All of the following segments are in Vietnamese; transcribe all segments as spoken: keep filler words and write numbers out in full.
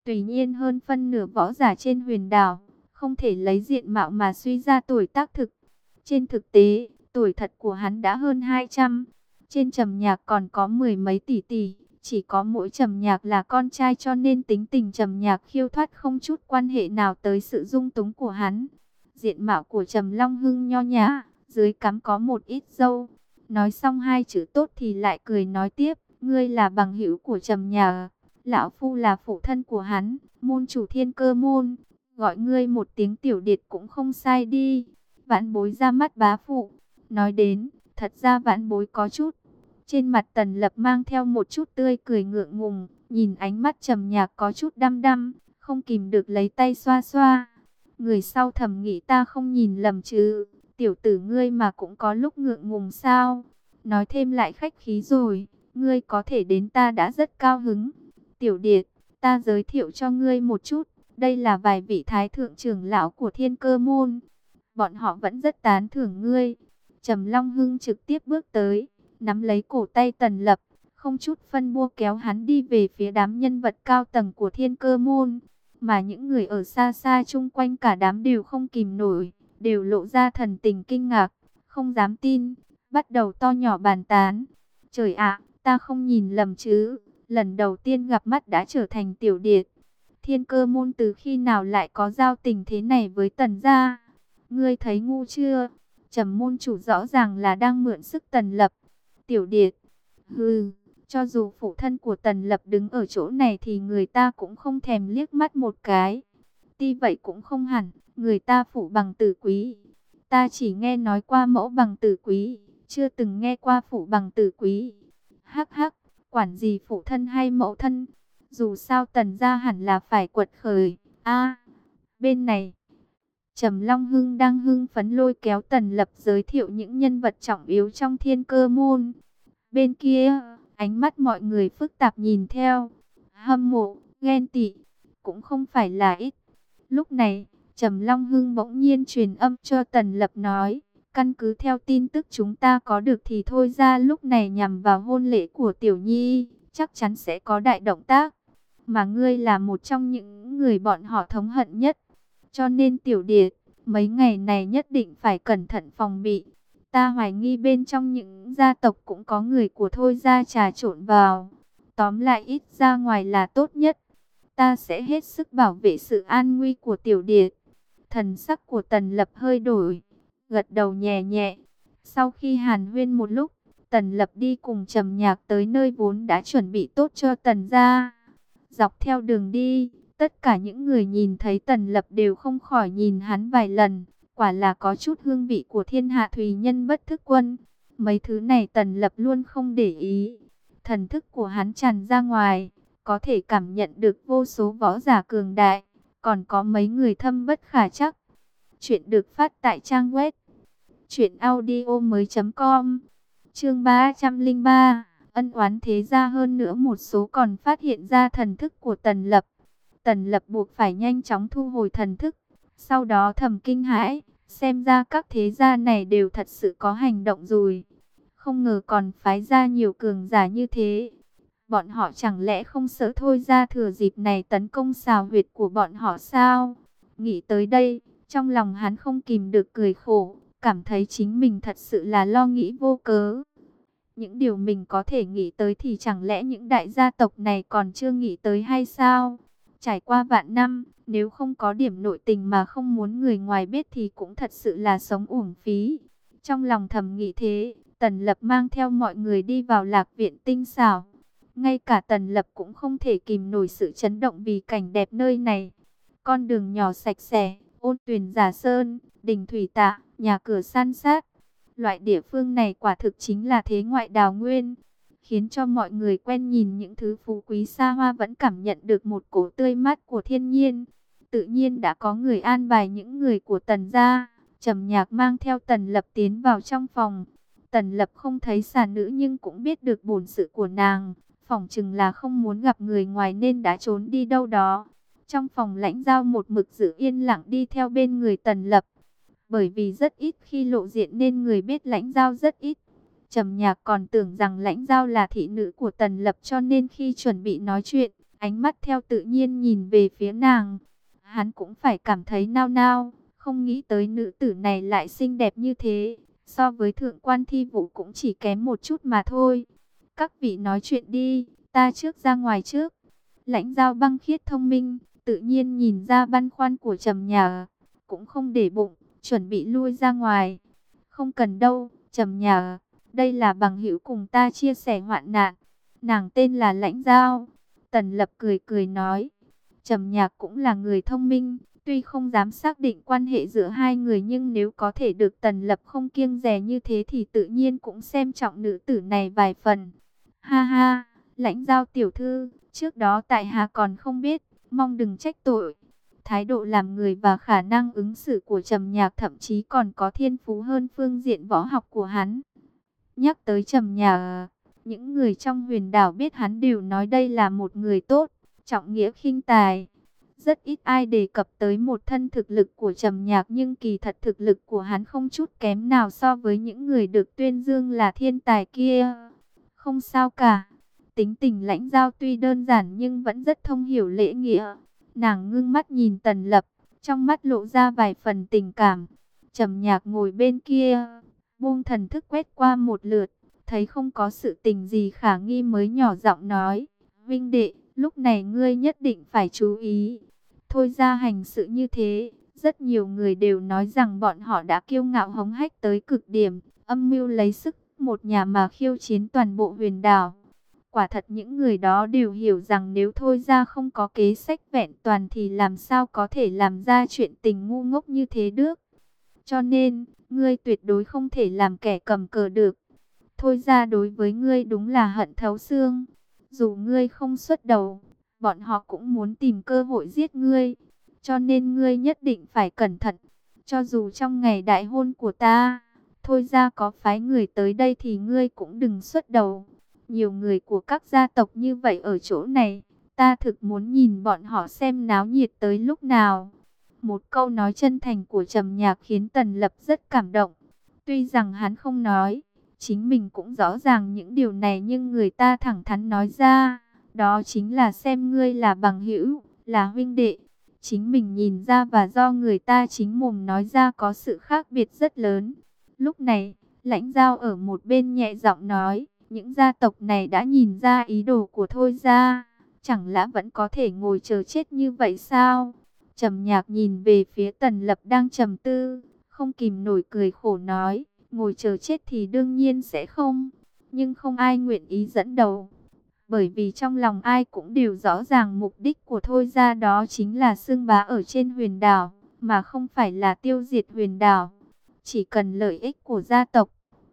Tùy nhiên hơn phân nửa võ giả trên huyền đảo, không thể lấy diện mạo mà suy ra tuổi tác thực. Trên thực tế, tuổi thật của hắn đã hơn hai trăm. Trên Trầm Nhạc còn có mười mấy tỷ tỷ, chỉ có mỗi Trầm Nhạc là con trai cho nên tính tình Trầm Nhạc khiêu thoát không chút quan hệ nào tới sự dung túng của hắn. Diện mạo của Trầm Long Hưng nho nhã, dưới cằm có một ít râu. Nói xong hai chữ tốt thì lại cười nói tiếp, ngươi là bằng hữu của Trầm Nhạc, lão phu là phụ thân của hắn, môn chủ Thiên Cơ môn, gọi ngươi một tiếng tiểu điệt cũng không sai đi. Vãn Bối ra mắt bá phụ. Nói đến, thật ra Vãn Bối có chút. Trên mặt Tần Lập mang theo một chút tươi cười ngượng ngùng, nhìn ánh mắt Trầm Nhạc có chút đăm đăm, không kìm được lấy tay xoa xoa. Người sau thầm nghĩ ta không nhìn lầm chứ, tiểu tử ngươi mà cũng có lúc ngượng ngùng sao? Nói thêm lại khách khí rồi, ngươi có thể đến ta đã rất cao hứng. Tiểu Điệt, ta giới thiệu cho ngươi một chút, đây là vài vị thái thượng trưởng lão của Thiên Cơ môn. Bọn họ vẫn rất tán thưởng ngươi. Trầm Long Hưng trực tiếp bước tới, nắm lấy cổ tay Tần Lập, không chút phân bua kéo hắn đi về phía đám nhân vật cao tầng của Thiên Cơ môn. Mà những người ở xa xa chung quanh cả đám đều không kìm nổi, đều lộ ra thần tình kinh ngạc, không dám tin, bắt đầu to nhỏ bàn tán. Trời ạ, ta không nhìn lầm chứ, lần đầu tiên gặp mắt đã trở thành tiểu điệt. Thiên Cơ môn từ khi nào lại có giao tình thế này với Tần gia? Ngươi thấy ngu chưa? Trầm môn chủ rõ ràng là đang mượn sức Tần Lập. Tiểu điệt, hừ, cho dù phụ thân của Tần Lập đứng ở chỗ này thì người ta cũng không thèm liếc mắt một cái. Tuy vậy cũng không hẳn, người ta phụ bằng tử quý. Ta chỉ nghe nói qua mẫu bằng tử quý, chưa từng nghe qua phụ bằng tử quý. Hắc hắc, quản gì phụ thân hay mẫu thân, dù sao Tần gia hẳn là phải quật khởi. A, bên này Trầm Long Hưng đang hưng phấn lôi kéo Tần Lập giới thiệu những nhân vật trọng yếu trong Thiên Cơ môn. Bên kia, ánh mắt mọi người phức tạp nhìn theo, hâm mộ, ghen tị, cũng không phải là ít. Lúc này, Trầm Long Hưng bỗng nhiên truyền âm cho Tần Lập nói, căn cứ theo tin tức chúng ta có được thì thôi ra lúc này nhằm vào hôn lễ của Tiểu Nhi, chắc chắn sẽ có đại động tác. Mà ngươi là một trong những người bọn họ thống hận nhất. Cho nên Tiểu Điệt, mấy ngày này nhất định phải cẩn thận phòng bị. Ta hoài nghi bên trong những gia tộc cũng có người của Thôi gia trà trộn vào. Tóm lại ít ra ngoài là tốt nhất. Ta sẽ hết sức bảo vệ sự an nguy của Tiểu Điệt. Thần sắc của Tần Lập hơi đổi, gật đầu nhẹ nhẹ. Sau khi hàn huyên một lúc, Tần Lập đi cùng Trầm Nhạc tới nơi vốn đã chuẩn bị tốt cho Tần gia. Dọc theo đường đi, tất cả những người nhìn thấy Tần Lập đều không khỏi nhìn hắn vài lần. Quả là có chút hương vị của thiên hạ thùy nhân bất thức quân. Mấy thứ này Tần Lập luôn không để ý. Thần thức của hắn tràn ra ngoài, có thể cảm nhận được vô số võ giả cường đại. Còn có mấy người thâm bất khả trắc. Chuyện được phát tại trang web truyện audio mới chấm com. Chương ba trăm lẻ ba. Ân oán thế ra, hơn nữa một số còn phát hiện ra thần thức của Tần Lập. Tần Lập buộc phải nhanh chóng thu hồi thần thức. Sau đó thầm kinh hãi, xem ra các thế gia này đều thật sự có hành động rồi. Không ngờ còn phái ra nhiều cường giả như thế. Bọn họ chẳng lẽ không sợ Thôi ra thừa dịp này tấn công xào huyệt của bọn họ sao? Nghĩ tới đây, trong lòng hắn không kìm được cười khổ, cảm thấy chính mình thật sự là lo nghĩ vô cớ. Những điều mình có thể nghĩ tới thì chẳng lẽ những đại gia tộc này còn chưa nghĩ tới hay sao? Trải qua vạn năm, nếu không có điểm nội tình mà không muốn người ngoài biết thì cũng thật sự là sống uổng phí. Trong lòng thầm nghĩ thế, Tần Lập mang theo mọi người đi vào Lạc viện tinh xảo. Ngay cả Tần Lập cũng không thể kìm nổi sự chấn động vì cảnh đẹp nơi này. Con đường nhỏ sạch sẽ, ôn tuyền giả sơn, đình thủy tạ, nhà cửa san sát. Loại địa phương này quả thực chính là thế ngoại đào nguyên, khiến cho mọi người quen nhìn những thứ phú quý xa hoa vẫn cảm nhận được một cổ tươi mát của thiên nhiên. Tự nhiên đã có người an bài những người của Tần gia. Trầm Nhạc mang theo Tần Lập tiến vào trong phòng. Tần Lập không thấy xà nữ nhưng cũng biết được bổn sự của nàng. Phỏng chừng là không muốn gặp người ngoài nên đã trốn đi đâu đó. Trong phòng Lãnh Giao một mực giữ yên lặng đi theo bên người Tần Lập. Bởi vì rất ít khi lộ diện nên người biết Lãnh Giao rất ít. Trầm Nhạc còn tưởng rằng Lãnh Giao là thị nữ của Tần Lập cho nên khi chuẩn bị nói chuyện, ánh mắt theo tự nhiên nhìn về phía nàng. Hắn cũng phải cảm thấy nao nao, không nghĩ tới nữ tử này lại xinh đẹp như thế, so với thượng quan Thi Vũ cũng chỉ kém một chút mà thôi. Các vị nói chuyện đi, ta trước ra ngoài trước. Lãnh Giao băng khiết thông minh, tự nhiên nhìn ra băn khoăn của Trầm Nhạc, cũng không để bụng, chuẩn bị lui ra ngoài. Không cần đâu, Trầm Nhạc, đây là bằng hữu cùng ta chia sẻ hoạn nạn. Nàng tên là Lãnh Giao. Tần Lập cười cười nói. Trầm Nhạc cũng là người thông minh, tuy không dám xác định quan hệ giữa hai người, nhưng nếu có thể được Tần Lập không kiêng dè như thế thì tự nhiên cũng xem trọng nữ tử này vài phần. Ha ha, Lãnh Giao tiểu thư, trước đó tại hạ còn không biết, mong đừng trách tội. Thái độ làm người và khả năng ứng xử của Trầm Nhạc thậm chí còn có thiên phú hơn phương diện võ học của hắn. Nhắc tới Trầm Nhạc, những người trong Huyền Đảo biết hắn đều nói đây là một người tốt, trọng nghĩa khinh tài. Rất ít ai đề cập tới một thân thực lực của Trầm Nhạc, nhưng kỳ thật thực lực của hắn không chút kém nào so với những người được tuyên dương là thiên tài kia. Không sao cả. Tính tình Lãnh Giao tuy đơn giản nhưng vẫn rất thông hiểu lễ nghĩa. Nàng ngưng mắt nhìn Tần Lập, trong mắt lộ ra vài phần tình cảm. Trầm Nhạc ngồi bên kia, buông thần thức quét qua một lượt, thấy không có sự tình gì khả nghi mới nhỏ giọng nói. Vinh đệ, lúc này ngươi nhất định phải chú ý. Thôi ra hành sự như thế, rất nhiều người đều nói rằng bọn họ đã kiêu ngạo hống hách tới cực điểm, âm mưu lấy sức một nhà mà khiêu chiến toàn bộ Huyền Đảo. Quả thật những người đó đều hiểu rằng nếu Thôi ra không có kế sách vẹn toàn thì làm sao có thể làm ra chuyện tình ngu ngốc như thế được. Cho nên, ngươi tuyệt đối không thể làm kẻ cầm cờ được. Thôi ra đối với ngươi đúng là hận thấu xương. Dù ngươi không xuất đầu, bọn họ cũng muốn tìm cơ hội giết ngươi. Cho nên ngươi nhất định phải cẩn thận. Cho dù trong ngày đại hôn của ta, Thôi ra có phái người tới đây thì ngươi cũng đừng xuất đầu. Nhiều người của các gia tộc như vậy ở chỗ này, ta thực muốn nhìn bọn họ xem náo nhiệt tới lúc nào. Một câu nói chân thành của Trầm Nhạc khiến Tần Lập rất cảm động. Tuy rằng hắn không nói, chính mình cũng rõ ràng những điều này, nhưng người ta thẳng thắn nói ra, đó chính là xem ngươi là bằng hữu, là huynh đệ. Chính mình nhìn ra và do người ta chính mồm nói ra có sự khác biệt rất lớn. Lúc này, Lãnh Giao ở một bên nhẹ giọng nói, những gia tộc này đã nhìn ra ý đồ của Thôi ra, chẳng lẽ vẫn có thể ngồi chờ chết như vậy sao? Trầm Nhạc nhìn về phía Tần Lập đang trầm tư, không kìm nổi cười khổ nói, ngồi chờ chết thì đương nhiên sẽ không, nhưng không ai nguyện ý dẫn đầu. Bởi vì trong lòng ai cũng đều rõ ràng mục đích của Thôi ra đó chính là xưng bá ở trên Huyền Đảo, mà không phải là tiêu diệt Huyền Đảo. Chỉ cần lợi ích của gia tộc.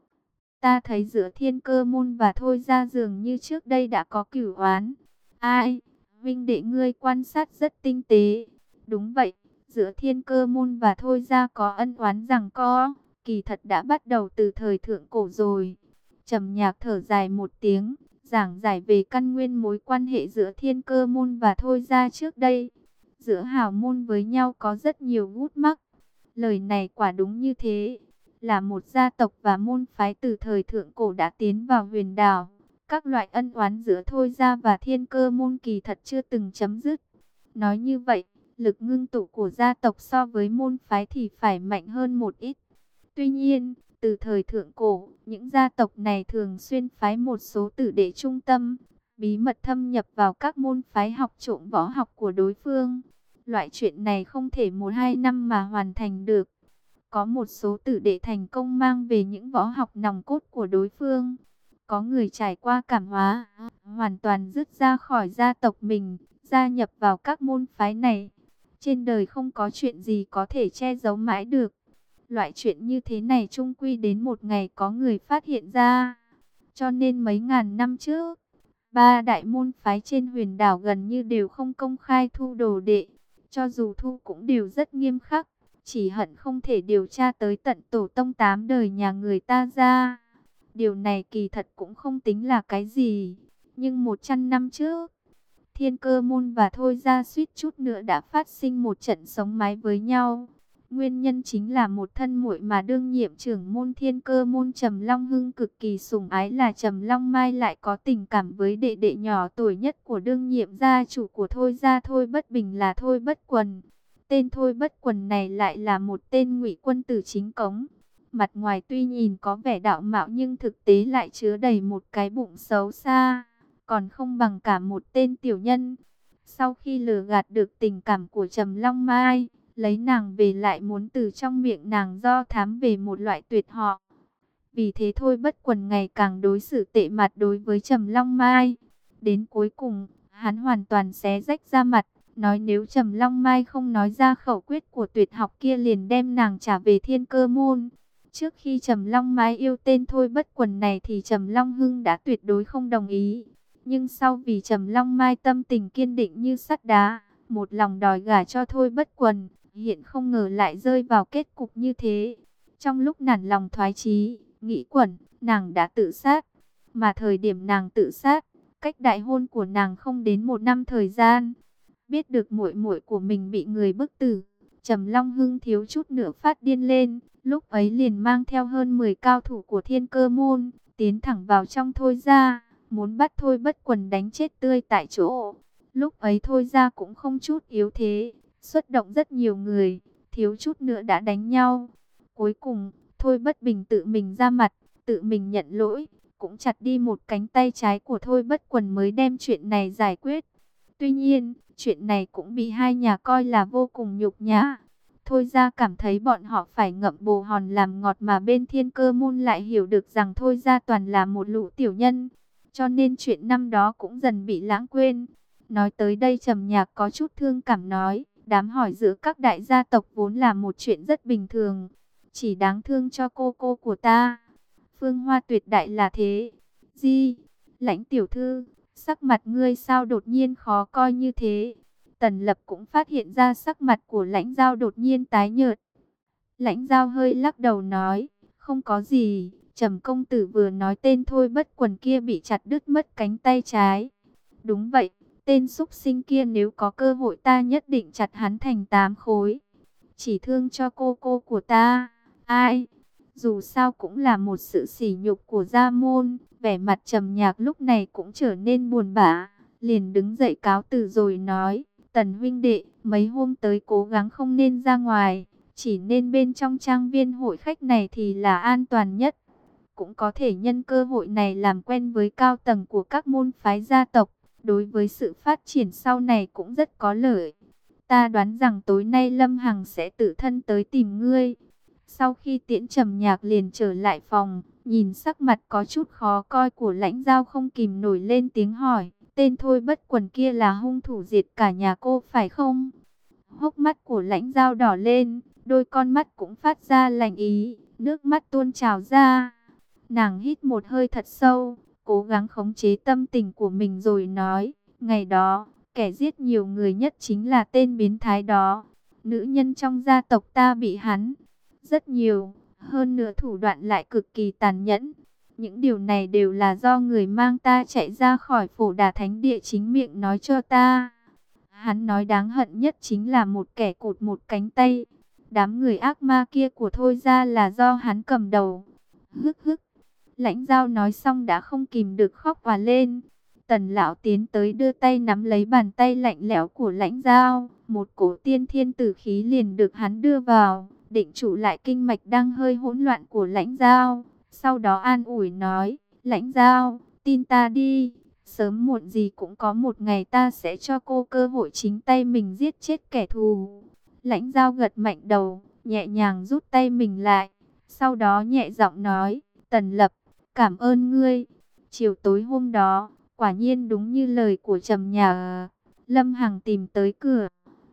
Ta thấy giữa Thiên Cơ môn và Thôi ra dường như trước đây đã có cửu oán. Ai, Vinh đệ ngươi quan sát rất tinh tế. Đúng vậy, giữa Thiên Cơ môn và Thôi ra có ân oán giằng co, kỳ thật đã bắt đầu từ thời thượng cổ rồi. Trầm Nhạc thở dài một tiếng, giảng giải về căn nguyên mối quan hệ giữa Thiên Cơ môn và Thôi ra trước đây. Giữa hào môn với nhau có rất nhiều gút mắc. Lời này quả đúng như thế, là một gia tộc và môn phái từ thời thượng cổ đã tiến vào Huyền Đảo. Các loại ân oán giữa Thôi ra và Thiên Cơ môn kỳ thật chưa từng chấm dứt. Nói như vậy, lực ngưng tụ của gia tộc so với môn phái thì phải mạnh hơn một ít. Tuy nhiên, từ thời thượng cổ, những gia tộc này thường xuyên phái một số tử đệ trung tâm, bí mật thâm nhập vào các môn phái học trộm võ học của đối phương. Loại chuyện này không thể một hai năm mà hoàn thành được. Có một số tử đệ thành công mang về những võ học nòng cốt của đối phương. Có người trải qua cảm hóa, hoàn toàn dứt ra khỏi gia tộc mình, gia nhập vào các môn phái này. Trên đời không có chuyện gì có thể che giấu mãi được. Loại chuyện như thế này chung quy đến một ngày có người phát hiện ra. Cho nên mấy ngàn năm trước, ba đại môn phái trên Huyền Đảo gần như đều không công khai thu đồ đệ. Cho dù thu cũng đều rất nghiêm khắc, chỉ hận không thể điều tra tới tận tổ tông tám đời nhà người ta ra. Điều này kỳ thật cũng không tính là cái gì. Nhưng một trăm năm trước, Thiên Cơ môn và Thôi ra suýt chút nữa đã phát sinh một trận sống mái với nhau. Nguyên nhân chính là một thân muội mà đương nhiệm trưởng môn Thiên Cơ môn Trầm Long Hưng cực kỳ sủng ái là Trầm Long Mai lại có tình cảm với đệ đệ nhỏ tuổi nhất của đương nhiệm gia chủ của Thôi gia Thôi Bất Bình là Thôi Bất Quần. Tên Thôi Bất Quần này lại là một tên ngụy quân tử chính cống. Mặt ngoài tuy nhìn có vẻ đạo mạo nhưng thực tế lại chứa đầy một cái bụng xấu xa, còn không bằng cả một tên tiểu nhân. Sau khi lừa gạt được tình cảm của Trầm Long Mai, lấy nàng về lại muốn từ trong miệng nàng do thám về một loại tuyệt họ. Vì thế Thôi Bất Quần ngày càng đối xử tệ mặt đối với Trầm Long Mai. Đến cuối cùng, hắn hoàn toàn xé rách ra mặt, nói nếu Trầm Long Mai không nói ra khẩu quyết của tuyệt học kia liền đem nàng trả về Thiên Cơ môn. Trước khi Trầm Long Mai yêu tên Thôi Bất Quần này thì Trầm Long Hưng đã tuyệt đối không đồng ý. Nhưng sau vì Trầm Long Mai tâm tình kiên định như sắt đá, một lòng đòi gả cho Thôi Bất Quần, hiện không ngờ lại rơi vào kết cục như thế. Trong lúc nản lòng thoái chí, nghĩ quẩn, nàng đã tự sát. Mà thời điểm nàng tự sát, cách đại hôn của nàng không đến một năm thời gian. Biết được muội muội của mình bị người bức tử, Trầm Long Hưng thiếu chút nữa phát điên lên. Lúc ấy liền mang theo hơn mười cao thủ của Thiên Cơ môn, tiến thẳng vào trong Thôi gia, muốn bắt Thôi Bất Quần đánh chết tươi tại chỗ. Lúc ấy Thôi gia cũng không chút yếu thế, xuất động rất nhiều người, thiếu chút nữa đã đánh nhau. Cuối cùng, Thôi Bất Bình tự mình ra mặt, tự mình nhận lỗi, cũng chặt đi một cánh tay trái của Thôi Bất Quần mới đem chuyện này giải quyết. Tuy nhiên, chuyện này cũng bị hai nhà coi là vô cùng nhục nhã. Thôi gia cảm thấy bọn họ phải ngậm bồ hòn làm ngọt mà bên Thiên Cơ môn lại hiểu được rằng Thôi gia toàn là một lũ tiểu nhân. Cho nên chuyện năm đó cũng dần bị lãng quên. Nói tới đây Trầm Nhạc có chút thương cảm nói, đám hỏi giữa các đại gia tộc vốn là một chuyện rất bình thường. Chỉ đáng thương cho cô cô của ta. Phương Hoa tuyệt đại là thế. Di, Lãnh tiểu thư, sắc mặt ngươi sao đột nhiên khó coi như thế? Tần Lập cũng phát hiện ra sắc mặt của Lãnh Giao đột nhiên tái nhợt. Lãnh Giao hơi lắc đầu nói, không có gì, Trầm công tử vừa nói tên Thôi Bất Quần kia bị chặt đứt mất cánh tay trái. Đúng vậy, tên súc sinh kia nếu có cơ hội ta nhất định chặt hắn thành tám khối. Chỉ thương cho cô cô của ta, ai? Dù sao cũng là một sự sỉ nhục của gia môn. Vẻ mặt Trầm Nhạc lúc này cũng trở nên buồn bã, liền đứng dậy cáo từ rồi nói, Tần huynh đệ, mấy hôm tới cố gắng không nên ra ngoài, chỉ nên bên trong trang viên hội khách này thì là an toàn nhất. Cũng có thể nhân cơ hội này làm quen với cao tầng của các môn phái gia tộc, đối với sự phát triển sau này cũng rất có lợi. Ta đoán rằng tối nay Lâm Hằng sẽ tự thân tới tìm ngươi. Sau khi tiễn Trầm Nhạc liền trở lại phòng, nhìn sắc mặt có chút khó coi của Lãnh Giao không kìm nổi lên tiếng hỏi, tên Thôi Bất Quần kia là hung thủ diệt cả nhà cô phải không? Hốc mắt của Lãnh Giao đỏ lên, đôi con mắt cũng phát ra lạnh ý, nước mắt tuôn trào ra. Nàng hít một hơi thật sâu, cố gắng khống chế tâm tình của mình rồi nói, ngày đó, kẻ giết nhiều người nhất chính là tên biến thái đó. Nữ nhân trong gia tộc ta bị hắn rất nhiều, hơn nữa thủ đoạn lại cực kỳ tàn nhẫn. Những điều này đều là do người mang ta chạy ra khỏi Phổ Đà Thánh Địa chính miệng nói cho ta. Hắn nói đáng hận nhất chính là một kẻ cụt một cánh tay. Đám người ác ma kia của Thôi gia là do hắn cầm đầu. Hức hức. Lãnh Giao nói xong đã không kìm được khóc òa lên. Tần lão tiến tới đưa tay nắm lấy bàn tay lạnh lẽo của Lãnh Giao. Một cổ tiên thiên tử khí liền được hắn đưa vào, định trụ lại kinh mạch đang hơi hỗn loạn của Lãnh Giao. Sau đó an ủi nói, Lãnh Giao, tin ta đi, sớm muộn gì cũng có một ngày ta sẽ cho cô cơ hội chính tay mình giết chết kẻ thù. Lãnh Giao gật mạnh đầu, nhẹ nhàng rút tay mình lại, sau đó nhẹ giọng nói, Tần Lập, cảm ơn ngươi. Chiều tối hôm đó, quả nhiên đúng như lời của Trầm Nhạc, Lâm Hằng tìm tới cửa.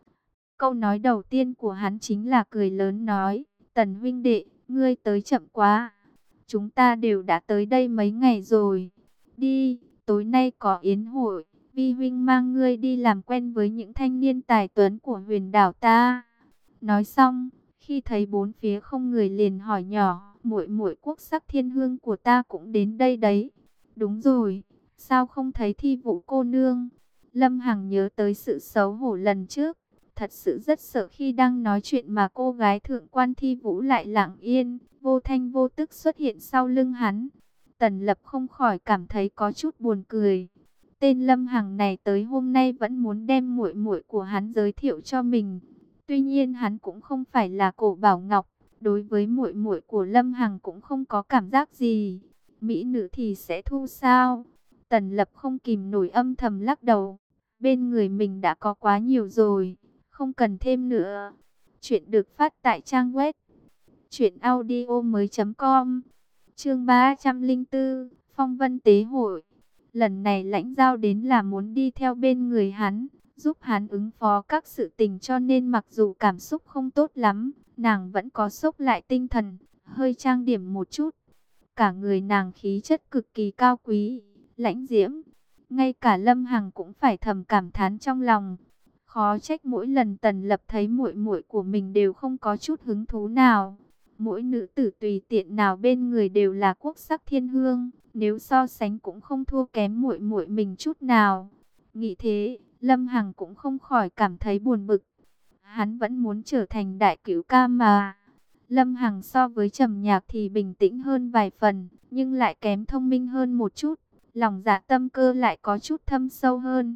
Câu nói đầu tiên của hắn chính là cười lớn nói, Tần huynh đệ, ngươi tới chậm quá. Chúng ta đều đã tới đây mấy ngày rồi. Đi, tối nay có yến hội, vi huynh mang ngươi đi làm quen với những thanh niên tài tuấn của huyền đảo ta. Nói xong, khi thấy bốn phía không người liền hỏi nhỏ, muội muội Quốc Sắc Thiên Hương của ta cũng đến đây đấy. Đúng rồi, sao không thấy Thi Vũ cô nương? Lâm Hằng nhớ tới sự xấu hổ lần trước, thật sự rất sợ khi đang nói chuyện mà cô gái thượng quan Thi Vũ lại lặng yên, vô thanh vô tức xuất hiện sau lưng hắn. Tần Lập không khỏi cảm thấy có chút buồn cười. Tên Lâm Hằng này tới hôm nay vẫn muốn đem muội muội của hắn giới thiệu cho mình. Tuy nhiên hắn cũng không phải là Cổ Bảo Ngọc, đối với muội muội của Lâm Hằng cũng không có cảm giác gì. Mỹ nữ thì sẽ thu sao? Tần Lập không kìm nổi âm thầm lắc đầu. Bên người mình đã có quá nhiều rồi, không cần thêm nữa. Chuyện được phát tại trang web truyện audio mới.com. Chương ba trăm linh bốn, Phong Vân Tế Hội. Lần này Lãnh Giao đến là muốn đi theo bên người hắn, giúp hắn ứng phó các sự tình, cho nên mặc dù cảm xúc không tốt lắm, nàng vẫn có xốc lại tinh thần, hơi trang điểm một chút. Cả người nàng khí chất cực kỳ cao quý, lãnh diễm. Ngay cả Lâm Hằng cũng phải thầm cảm thán trong lòng. Khó trách mỗi lần Tần Lập thấy muội muội của mình đều không có chút hứng thú nào. Mỗi nữ tử tùy tiện nào bên người đều là quốc sắc thiên hương, nếu so sánh cũng không thua kém muội muội mình chút nào. Nghĩ thế, Lâm Hằng cũng không khỏi cảm thấy buồn bực. Hắn vẫn muốn trở thành đại cửu ca mà. Lâm Hằng so với Trầm Nhạc thì bình tĩnh hơn vài phần, nhưng lại kém thông minh hơn một chút. Lòng dạ tâm cơ lại có chút thâm sâu hơn.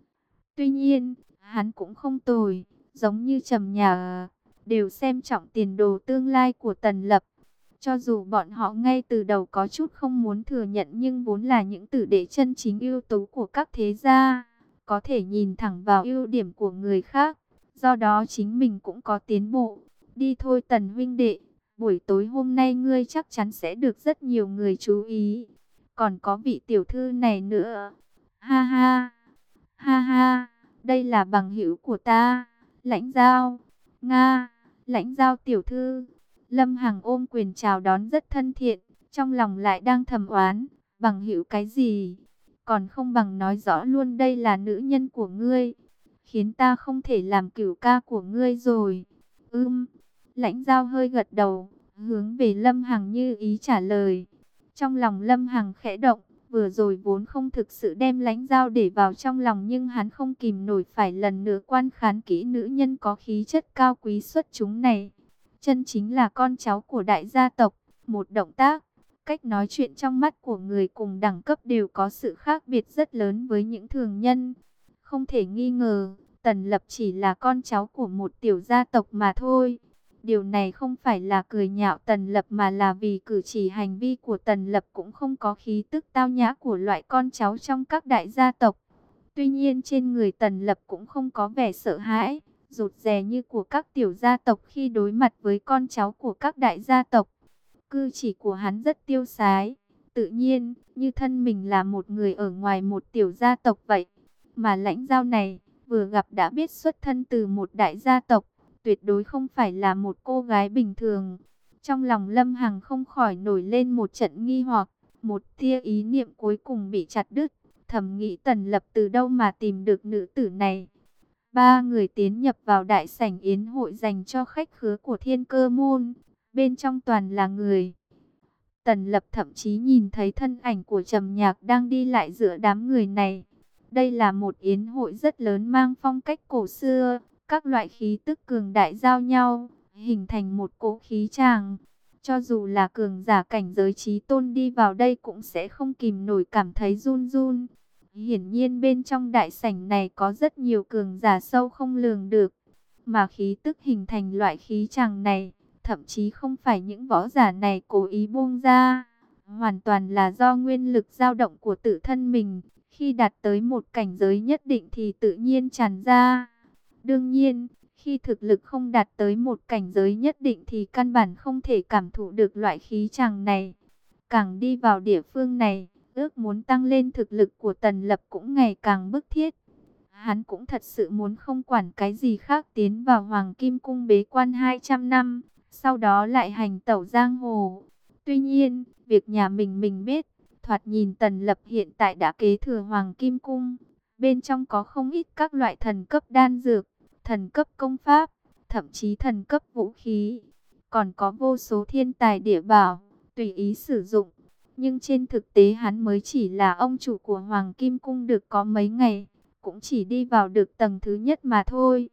Tuy nhiên, hắn cũng không tồi, giống như Trầm Nhạc, đều xem trọng tiền đồ tương lai của Tần Lập. Cho dù bọn họ ngay từ đầu có chút không muốn thừa nhận, nhưng vốn là những tử đệ chân chính ưu tú của các thế gia, có thể nhìn thẳng vào ưu điểm của người khác, do đó chính mình cũng có tiến bộ. Đi thôi Tần huynh đệ, buổi tối hôm nay ngươi chắc chắn sẽ được rất nhiều người chú ý. Còn có vị tiểu thư này nữa. Ha ha, ha ha, đây là bằng hữu của ta, Lãnh Giao. Nga, Lãnh Giao tiểu thư. Lâm Hằng ôm quyền chào đón rất thân thiện, trong lòng lại đang thầm oán, bằng hữu cái gì? Còn không bằng nói rõ luôn đây là nữ nhân của ngươi, khiến ta không thể làm cửu ca của ngươi rồi. Ưm, Lãnh Giao hơi gật đầu, hướng về Lâm Hằng như ý trả lời. Trong lòng Lâm Hằng khẽ động, vừa rồi vốn không thực sự đem Lãnh Giao để vào trong lòng, nhưng hắn không kìm nổi phải lần nữa quan khán kỹ nữ nhân có khí chất cao quý xuất chúng này. Chân chính là con cháu của đại gia tộc, một động tác, cách nói chuyện trong mắt của người cùng đẳng cấp đều có sự khác biệt rất lớn với những thường nhân. Không thể nghi ngờ, Tần Lập chỉ là con cháu của một tiểu gia tộc mà thôi. Điều này không phải là cười nhạo Tần Lập, mà là vì cử chỉ hành vi của Tần Lập cũng không có khí tức tao nhã của loại con cháu trong các đại gia tộc. Tuy nhiên trên người Tần Lập cũng không có vẻ sợ hãi, rụt rè như của các tiểu gia tộc khi đối mặt với con cháu của các đại gia tộc. Cư chỉ của hắn rất tiêu sái, tự nhiên, như thân mình là một người ở ngoài một tiểu gia tộc vậy. Mà Lãnh Giao này, vừa gặp đã biết xuất thân từ một đại gia tộc, tuyệt đối không phải là một cô gái bình thường. Trong lòng Lâm Hằng không khỏi nổi lên một trận nghi hoặc, một tia ý niệm cuối cùng bị chặt đứt. Thầm nghĩ Tần Lập từ đâu mà tìm được nữ tử này. Ba người tiến nhập vào đại sảnh yến hội dành cho khách khứa của Thiên Cơ Môn. Bên trong toàn là người. Tần Lập thậm chí nhìn thấy thân ảnh của Trầm Nhạc đang đi lại giữa đám người này. Đây là một yến hội rất lớn mang phong cách cổ xưa. Các loại khí tức cường đại giao nhau, hình thành một cỗ khí tràng. Cho dù là cường giả cảnh giới chí tôn đi vào đây cũng sẽ không kìm nổi cảm thấy run run. Hiển nhiên bên trong đại sảnh này có rất nhiều cường giả sâu không lường được. Mà khí tức hình thành loại khí tràng này, thậm chí không phải những võ giả này cố ý buông ra. Hoàn toàn là do nguyên lực dao động của tự thân mình. Khi đạt tới một cảnh giới nhất định thì tự nhiên tràn ra. Đương nhiên, khi thực lực không đạt tới một cảnh giới nhất định thì căn bản không thể cảm thụ được loại khí tràng này. Càng đi vào địa phương này, ước muốn tăng lên thực lực của Tần Lập cũng ngày càng bức thiết. Hắn cũng thật sự muốn không quản cái gì khác tiến vào Hoàng Kim Cung bế quan hai trăm năm, sau đó lại hành tẩu giang hồ. Tuy nhiên, việc nhà mình mình biết, thoạt nhìn Tần Lập hiện tại đã kế thừa Hoàng Kim Cung. Bên trong có không ít các loại thần cấp đan dược, thần cấp công pháp, thậm chí thần cấp vũ khí. Còn có vô số thiên tài địa bảo, tùy ý sử dụng. Nhưng trên thực tế hắn mới chỉ là ông chủ của Hoàng Kim Cung được có mấy ngày, cũng chỉ đi vào được tầng thứ nhất mà thôi.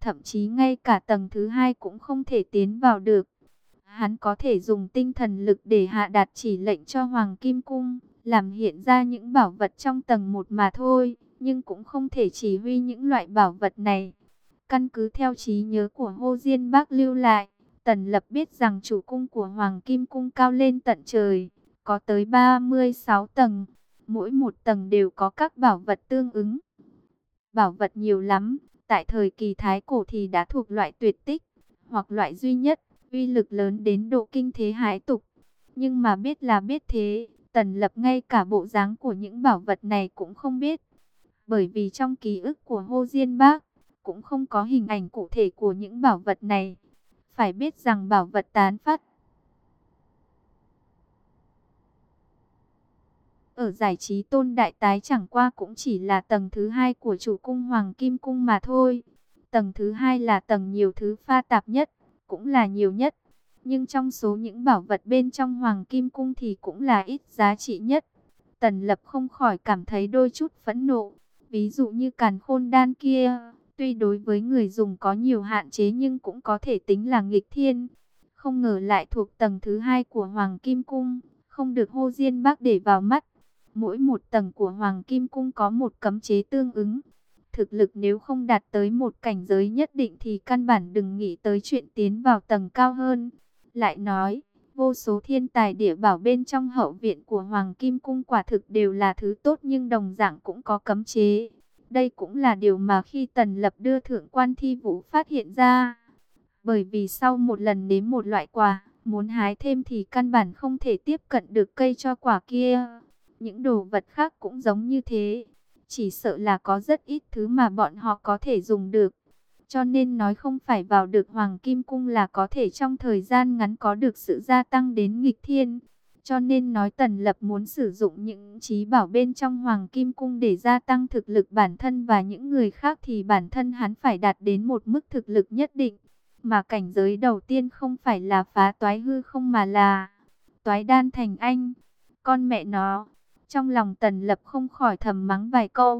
thậm chí ngay cả tầng thứ hai cũng không thể tiến vào được. Hắn có thể dùng tinh thần lực để hạ đạt chỉ lệnh cho Hoàng Kim Cung, làm hiện ra những bảo vật trong tầng một mà thôi, nhưng cũng không thể chỉ huy những loại bảo vật này. Căn cứ theo trí nhớ của Hồ Diên Bác lưu lại, Tần Lập biết rằng chủ cung của Hoàng Kim Cung cao lên tận trời, có tới ba mươi sáu tầng, mỗi một tầng đều có các bảo vật tương ứng. Bảo vật nhiều lắm, tại thời kỳ Thái Cổ thì đã thuộc loại tuyệt tích, hoặc loại duy nhất, uy lực lớn đến độ kinh thế hãi tục. Nhưng mà biết là biết thế, Tần Lập ngay cả bộ dáng của những bảo vật này cũng không biết. Bởi vì trong ký ức của Hồ Diên Bác, cũng không có hình ảnh cụ thể của những bảo vật này. Phải biết rằng bảo vật tán phát ở giải trí Tôn Đại Tái chẳng qua cũng chỉ là tầng thứ hai của chủ cung Hoàng Kim Cung mà thôi. Tầng thứ hai là tầng nhiều thứ pha tạp nhất, cũng là nhiều nhất. Nhưng trong số những bảo vật bên trong Hoàng Kim Cung thì cũng là ít giá trị nhất. Tần Lập không khỏi cảm thấy đôi chút phẫn nộ. Ví dụ như Càn Khôn Đan kia, tuy đối với người dùng có nhiều hạn chế nhưng cũng có thể tính là nghịch thiên. Không ngờ lại thuộc tầng thứ hai của Hoàng Kim Cung, không được Hồ Diên Bác để vào mắt. Mỗi một tầng của Hoàng Kim Cung có một cấm chế tương ứng. Thực lực nếu không đạt tới một cảnh giới nhất định thì căn bản đừng nghĩ tới chuyện tiến vào tầng cao hơn. Lại nói, vô số thiên tài địa bảo bên trong hậu viện của Hoàng Kim Cung quả thực đều là thứ tốt nhưng đồng dạng cũng có cấm chế. Đây cũng là điều mà khi Tần Lập đưa Thượng Quan Thi Vũ phát hiện ra. Bởi vì sau một lần nếm một loại quả, muốn hái thêm thì căn bản không thể tiếp cận được cây cho quả kia. Những đồ vật khác cũng giống như thế. Chỉ sợ là có rất ít thứ mà bọn họ có thể dùng được. Cho nên nói không phải vào được Hoàng Kim Cung là có thể trong thời gian ngắn có được sự gia tăng đến nghịch thiên. Cho nên nói Tần Lập muốn sử dụng những trí bảo bên trong Hoàng Kim Cung để gia tăng thực lực bản thân và những người khác thì bản thân hắn phải đạt đến một mức thực lực nhất định. Mà cảnh giới đầu tiên không phải là phá toái hư không mà là toái đan thành anh. Con mẹ nó, trong lòng Tần Lập không khỏi thầm mắng vài câu.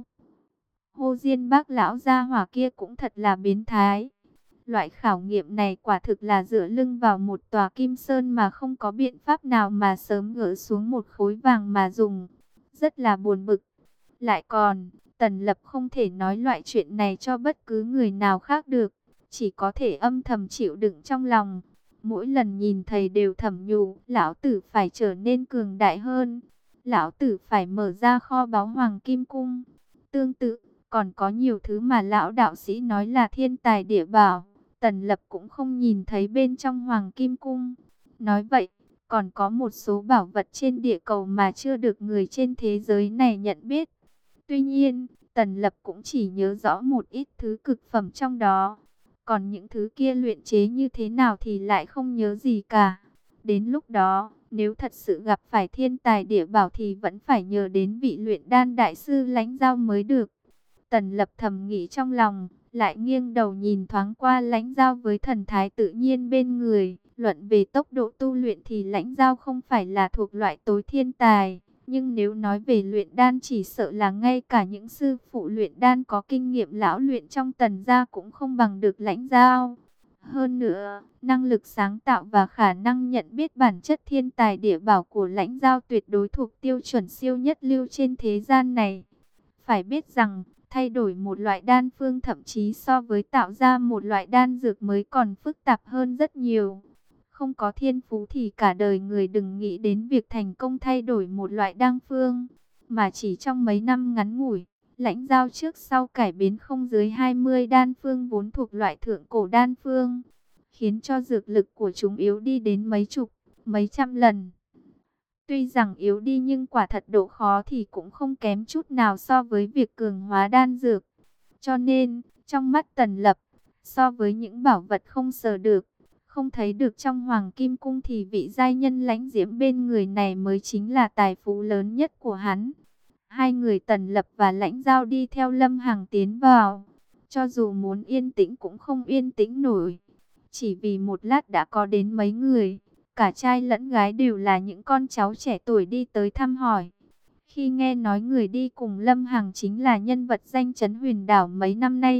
Hồ Diên Bác lão gia hỏa kia cũng thật là biến thái. Loại khảo nghiệm này quả thực là dựa lưng vào một tòa kim sơn mà không có biện pháp nào mà sớm gỡ xuống một khối vàng mà dùng. Rất là buồn bực. Lại còn, Tần Lập không thể nói loại chuyện này cho bất cứ người nào khác được. Chỉ có thể âm thầm chịu đựng trong lòng. Mỗi lần nhìn thầy đều thầm nhủ, lão tử phải trở nên cường đại hơn. Lão tử phải mở ra kho báu Hoàng Kim Cung. Tương tự, còn có nhiều thứ mà lão đạo sĩ nói là thiên tài địa bảo. Tần Lập cũng không nhìn thấy bên trong Hoàng Kim Cung. Nói vậy, còn có một số bảo vật trên địa cầu mà chưa được người trên thế giới này nhận biết. Tuy nhiên, Tần Lập cũng chỉ nhớ rõ một ít thứ cực phẩm trong đó. Còn những thứ kia luyện chế như thế nào thì lại không nhớ gì cả. Đến lúc đó, nếu thật sự gặp phải thiên tài địa bảo thì vẫn phải nhờ đến vị luyện đan đại sư Lãnh Giao mới được. Tần Lập thầm nghĩ trong lòng, lại nghiêng đầu nhìn thoáng qua Lãnh Giao với thần thái tự nhiên bên người. Luận về tốc độ tu luyện thì Lãnh Giao không phải là thuộc loại tối thiên tài. Nhưng nếu nói về luyện đan chỉ sợ là ngay cả những sư phụ luyện đan có kinh nghiệm lão luyện trong Tần gia cũng không bằng được Lãnh Giao. Hơn nữa, năng lực sáng tạo và khả năng nhận biết bản chất thiên tài địa bảo của Lãnh Giao tuyệt đối thuộc tiêu chuẩn siêu nhất lưu trên thế gian này. Phải biết rằng, thay đổi một loại đan phương thậm chí so với tạo ra một loại đan dược mới còn phức tạp hơn rất nhiều. Không có thiên phú thì cả đời người đừng nghĩ đến việc thành công thay đổi một loại đan phương. Mà chỉ trong mấy năm ngắn ngủi, Lãnh Giao trước sau cải biến không dưới hai mươi đan phương vốn thuộc loại thượng cổ đan phương, khiến cho dược lực của chúng yếu đi đến mấy chục, mấy trăm lần. Tuy rằng yếu đi nhưng quả thật độ khó thì cũng không kém chút nào so với việc cường hóa đan dược. Cho nên, trong mắt Tần Lập, so với những bảo vật không sờ được, không thấy được trong Hoàng Kim Cung thì vị giai nhân Lãnh Diễm bên người này mới chính là tài phú lớn nhất của hắn. Hai người Tần Lập và Lãnh Giao đi theo Lâm Hằng tiến vào. Cho dù muốn yên tĩnh cũng không yên tĩnh nổi. Chỉ vì một lát đã có đến mấy người. Cả trai lẫn gái đều là những con cháu trẻ tuổi đi tới thăm hỏi. Khi nghe nói người đi cùng Lâm Hằng chính là nhân vật danh chấn huyền đảo mấy năm nay,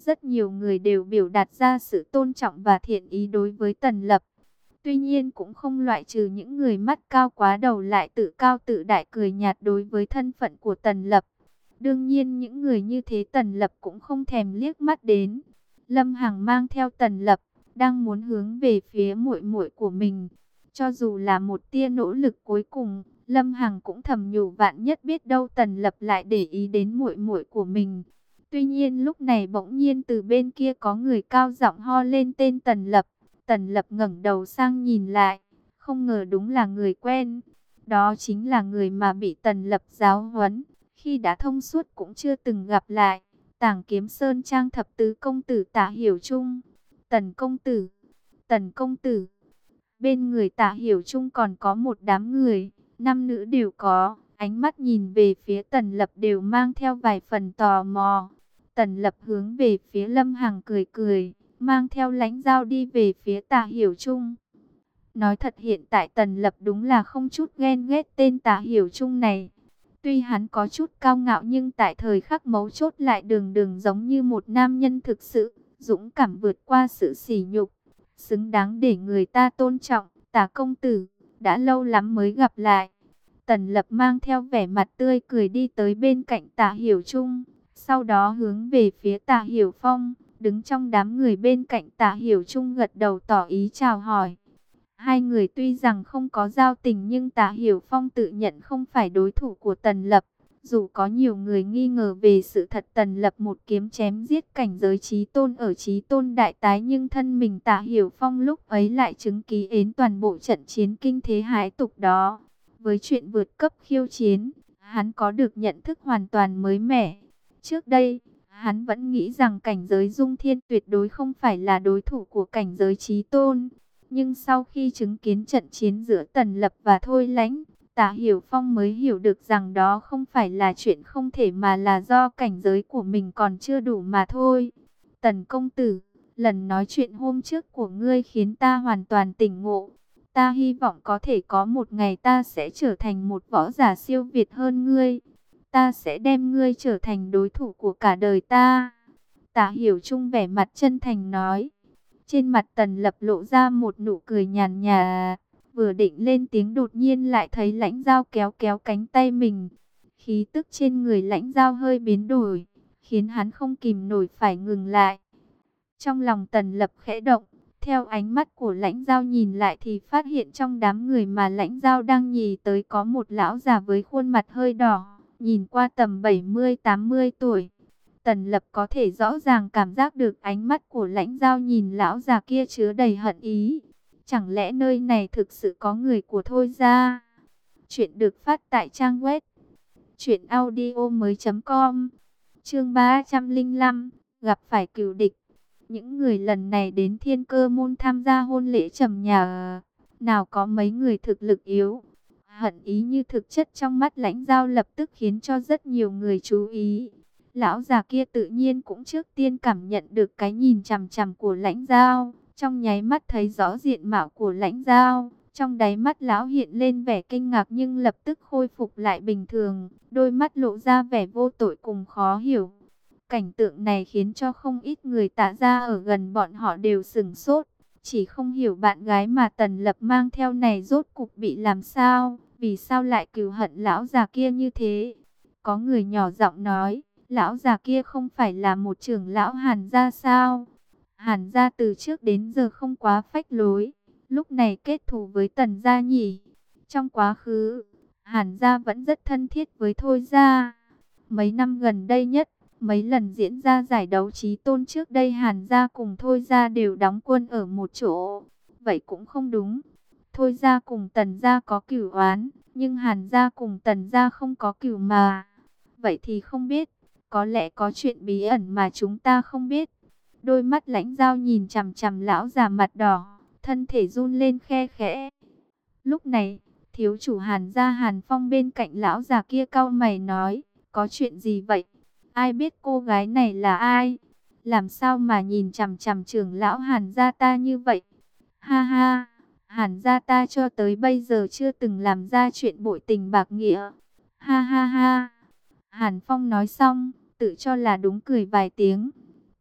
Rất nhiều người đều biểu đạt ra sự tôn trọng và thiện ý đối với Tần Lập. Tuy nhiên cũng không loại trừ những người mắt cao quá đầu lại tự cao tự đại cười nhạt đối với thân phận của Tần Lập. Đương nhiên những người như thế Tần Lập cũng không thèm liếc mắt đến. Lâm Hằng mang theo Tần Lập, đang muốn hướng về phía muội muội của mình. Cho dù là một tia nỗ lực cuối cùng, Lâm Hằng cũng thầm nhủ vạn nhất biết đâu Tần Lập lại để ý đến muội muội của mình. Tuy nhiên lúc này bỗng nhiên từ bên kia có người cao giọng ho lên tên Tần Lập. Tần Lập ngẩng đầu sang nhìn lại, không ngờ đúng là người quen. Đó chính là người mà bị Tần Lập giáo huấn, khi đã thông suốt cũng chưa từng gặp lại. Tàng Kiếm Sơn Trang thập tứ công tử Tạ Hiểu Trung. Tần công tử, Tần công tử. Bên người Tạ Hiểu Trung còn có một đám người, nam nữ đều có, ánh mắt nhìn về phía Tần Lập đều mang theo vài phần tò mò. Tần Lập hướng về phía Lâm Hằng cười cười, mang theo Lãnh Dao đi về phía Tạ Hiểu Trung. Nói thật hiện tại Tần Lập đúng là không chút ghen ghét tên Tạ Hiểu Trung này. Tuy hắn có chút cao ngạo nhưng tại thời khắc mấu chốt lại đường đường giống như một nam nhân thực sự, dũng cảm vượt qua sự sỉ nhục, xứng đáng để người ta tôn trọng. Tạ công tử, đã lâu lắm mới gặp lại. Tần Lập mang theo vẻ mặt tươi cười đi tới bên cạnh Tạ Hiểu Trung, sau đó hướng về phía Tạ Hiểu Phong, đứng trong đám người bên cạnh Tạ Hiểu Trung gật đầu tỏ ý chào hỏi. Hai người tuy rằng không có giao tình nhưng Tạ Hiểu Phong tự nhận không phải đối thủ của Tần Lập. Dù có nhiều người nghi ngờ về sự thật Tần Lập một kiếm chém giết cảnh giới chí tôn ở chí tôn đại tái, nhưng thân mình Tạ Hiểu Phong lúc ấy lại chứng ký ến toàn bộ trận chiến kinh thế hãi tục đó. Với chuyện vượt cấp khiêu chiến, hắn có được nhận thức hoàn toàn mới mẻ. Trước đây, hắn vẫn nghĩ rằng cảnh giới Dung Thiên tuyệt đối không phải là đối thủ của cảnh giới chí tôn. Nhưng sau khi chứng kiến trận chiến giữa Tần Lập và Thôi Lãnh, Tạ Hiểu Phong mới hiểu được rằng đó không phải là chuyện không thể mà là do cảnh giới của mình còn chưa đủ mà thôi. Tần công tử, lần nói chuyện hôm trước của ngươi khiến ta hoàn toàn tỉnh ngộ. Ta hy vọng có thể có một ngày ta sẽ trở thành một võ giả siêu việt hơn ngươi. Ta sẽ đem ngươi trở thành đối thủ của cả đời ta. Tạ Hiểu Trung vẻ mặt chân thành nói. Trên mặt Tần Lập lộ ra một nụ cười nhàn nhạt, vừa định lên tiếng đột nhiên lại thấy Lãnh Dao kéo kéo cánh tay mình. Khí tức trên người Lãnh Dao hơi biến đổi, khiến hắn không kìm nổi phải ngừng lại. Trong lòng Tần Lập khẽ động, theo ánh mắt của Lãnh Dao nhìn lại thì phát hiện trong đám người mà Lãnh Dao đang nhìn tới có một lão già với khuôn mặt hơi đỏ, nhìn qua tầm bảy mươi tám mươi tuổi. Tần Lập có thể rõ ràng cảm giác được ánh mắt của Lãnh Dao nhìn lão già kia chứa đầy hận ý. Chẳng lẽ nơi này thực sự có người của Thôi gia? Chuyện được phát tại trang web truyện audio mới chấm com. Chương ba trăm linh lăm, gặp phải cừu địch. Những người lần này đến Thiên Cơ môn tham gia hôn lễ trầm nhà, nào có mấy người thực lực yếu. Hận ý như thực chất trong mắt Lãnh Dao lập tức khiến cho rất nhiều người chú ý. Lão già kia tự nhiên cũng trước tiên cảm nhận được cái nhìn chằm chằm của Lãnh Dao, trong nháy mắt thấy rõ diện mạo của Lãnh Dao, trong đáy mắt lão hiện lên vẻ kinh ngạc nhưng lập tức khôi phục lại bình thường, đôi mắt lộ ra vẻ vô tội cùng khó hiểu. Cảnh tượng này khiến cho không ít người Tạ gia ở gần bọn họ đều sửng sốt, chỉ không hiểu bạn gái mà Tần Lập mang theo này rốt cục bị làm sao, vì sao lại cừu hận lão già kia như thế. Có người nhỏ giọng nói, lão già kia không phải là một trưởng lão Hàn gia sao? Hàn gia từ trước đến giờ không quá phách lối, lúc này kết thù với Tần gia nhỉ? Trong quá khứ, Hàn gia vẫn rất thân thiết với Thôi gia. Mấy năm gần đây nhất, mấy lần diễn ra giải đấu chí tôn trước đây Hàn gia cùng Thôi gia đều đóng quân ở một chỗ. Vậy cũng không đúng. Thôi gia cùng Tần gia có cửu oán, nhưng Hàn gia cùng Tần gia không có cửu mà. Vậy thì không biết, có lẽ có chuyện bí ẩn mà chúng ta không biết. Đôi mắt Lãnh Dao nhìn chằm chằm lão già mặt đỏ, thân thể run lên khe khẽ. Lúc này, thiếu chủ Hàn gia Hàn Phong bên cạnh lão già kia cau mày nói, có chuyện gì vậy? Ai biết cô gái này là ai? Làm sao mà nhìn chằm chằm trưởng lão Hàn gia ta như vậy? Ha ha, Hàn gia ta cho tới bây giờ chưa từng làm ra chuyện bội tình bạc nghĩa. Ha ha ha. Hàn Phong nói xong, tự cho là đúng cười vài tiếng.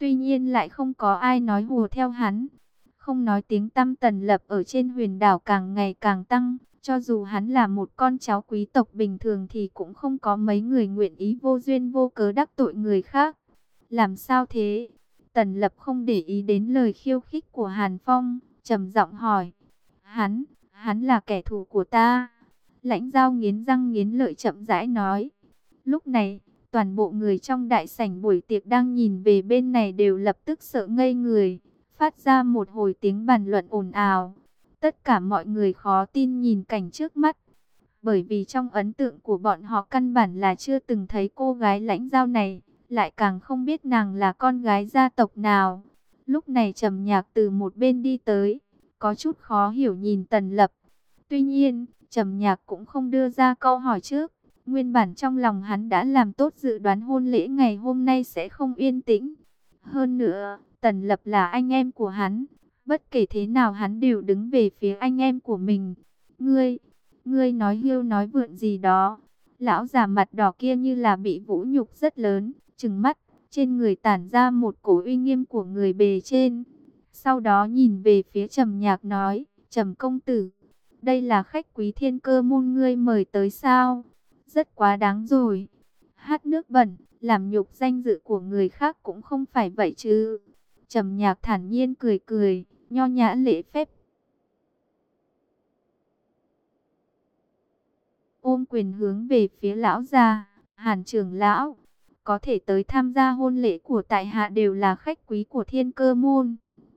Tuy nhiên lại không có ai nói hùa theo hắn. Không nói tiếng tăm Tần Lập ở trên huyền đảo càng ngày càng tăng. Cho dù hắn là một con cháu quý tộc bình thường thì cũng không có mấy người nguyện ý vô duyên vô cớ đắc tội người khác. Làm sao thế? Tần Lập không để ý đến lời khiêu khích của Hàn Phong, trầm giọng hỏi. Hắn, hắn là kẻ thù của ta. Lãnh Giao nghiến răng nghiến lợi chậm rãi nói. Lúc này, toàn bộ người trong đại sảnh buổi tiệc đang nhìn về bên này đều lập tức sợ ngây người, phát ra một hồi tiếng bàn luận ồn ào. Tất cả mọi người khó tin nhìn cảnh trước mắt, bởi vì trong ấn tượng của bọn họ căn bản là chưa từng thấy cô gái Lãnh Giao này, lại càng không biết nàng là con gái gia tộc nào. Lúc này Trầm Nhạc từ một bên đi tới, có chút khó hiểu nhìn Tần Lập. Tuy nhiên, Trầm Nhạc cũng không đưa ra câu hỏi trước. Nguyên bản trong lòng hắn đã làm tốt dự đoán hôn lễ ngày hôm nay sẽ không yên tĩnh. Hơn nữa, Tần Lập là anh em của hắn. Bất kể thế nào hắn đều đứng về phía anh em của mình. Ngươi, ngươi nói hưu nói vượn gì đó. Lão già mặt đỏ kia như là bị vũ nhục rất lớn, trừng mắt, trên người tản ra một cổ uy nghiêm của người bề trên. Sau đó nhìn về phía Trầm Nhạc nói, Trầm công tử, đây là khách quý Thiên Cơ môn ngươi mời tới sao? Rất quá đáng rồi. Hát nước bẩn, làm nhục danh dự của người khác cũng không phải vậy chứ. Trầm Nhạc thản nhiên cười cười, nho nhã lễ phép. Ôm quyền hướng về phía lão già, Hàn trưởng lão, có thể tới tham gia hôn lễ của tại hạ đều là khách quý của Thiên Cơ môn.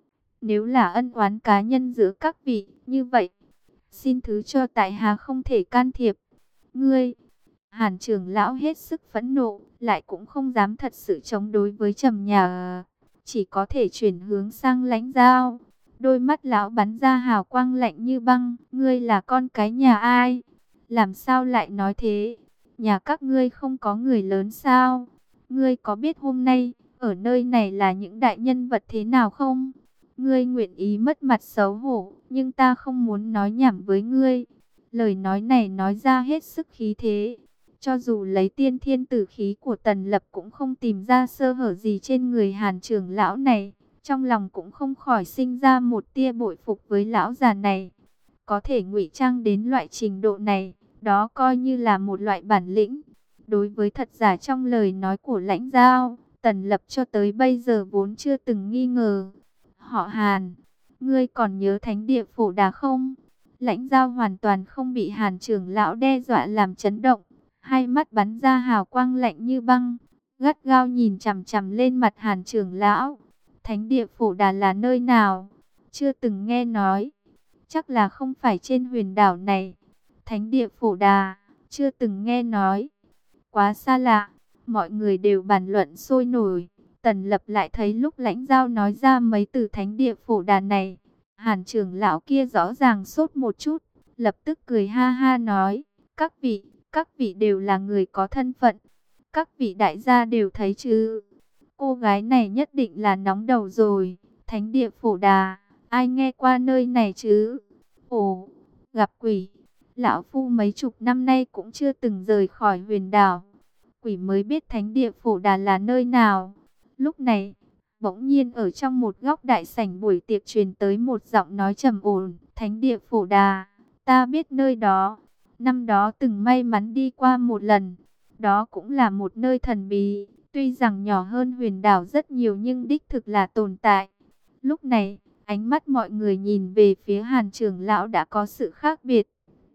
Nếu là ân oán cá nhân giữa các vị, như vậy, xin thứ cho tại hạ không thể can thiệp. Ngươi, Hàn trưởng lão hết sức phẫn nộ, lại cũng không dám thật sự chống đối với Trầm Nhạc, chỉ có thể chuyển hướng sang Lãnh Giao. Đôi mắt lão bắn ra hào quang lạnh như băng, ngươi là con cái nhà ai? Làm sao lại nói thế? Nhà các ngươi không có người lớn sao? Ngươi có biết hôm nay, ở nơi này là những đại nhân vật thế nào không? Ngươi nguyện ý mất mặt xấu hổ, nhưng ta không muốn nói nhảm với ngươi. Lời nói này nói ra hết sức khí thế. Cho dù lấy tiên thiên tử khí của Tần Lập cũng không tìm ra sơ hở gì trên người Hàn trưởng lão này. Trong lòng cũng không khỏi sinh ra một tia bội phục với lão già này. Có thể ngụy trang đến loại trình độ này, đó coi như là một loại bản lĩnh. Đối với thật giả trong lời nói của Lãnh Giao, Tần Lập cho tới bây giờ vốn chưa từng nghi ngờ. Họ Hàn, ngươi còn nhớ thánh địa Phổ Đà không? Lãnh Giao hoàn toàn không bị Hàn trưởng lão đe dọa làm chấn động. Hai mắt bắn ra hào quang lạnh như băng, gắt gao nhìn chằm chằm lên mặt Hàn trưởng lão. Thánh địa Phổ Đà là nơi nào? Chưa từng nghe nói. Chắc là không phải trên huyền đảo này. Thánh địa Phổ Đà, chưa từng nghe nói. Quá xa lạ, mọi người đều bàn luận sôi nổi. Tần Lập lại thấy lúc Lãnh Giao nói ra mấy từ thánh địa Phổ Đà này, Hàn trưởng lão kia rõ ràng sốt một chút, lập tức cười ha ha nói, các vị, các vị đều là người có thân phận, các vị đại gia đều thấy chứ. Cô gái này nhất định là nóng đầu rồi, thánh địa Phổ Đà, ai nghe qua nơi này chứ? Ồ, gặp quỷ, lão phu mấy chục năm nay cũng chưa từng rời khỏi huyền đảo. Quỷ mới biết thánh địa Phổ Đà là nơi nào. Lúc này, bỗng nhiên ở trong một góc đại sảnh buổi tiệc truyền tới một giọng nói trầm ổn, thánh địa Phổ Đà, ta biết nơi đó. Năm đó từng may mắn đi qua một lần. Đó cũng là một nơi thần bí, tuy rằng nhỏ hơn huyền đảo rất nhiều nhưng đích thực là tồn tại. Lúc này, ánh mắt mọi người nhìn về phía Hàn trưởng lão đã có sự khác biệt.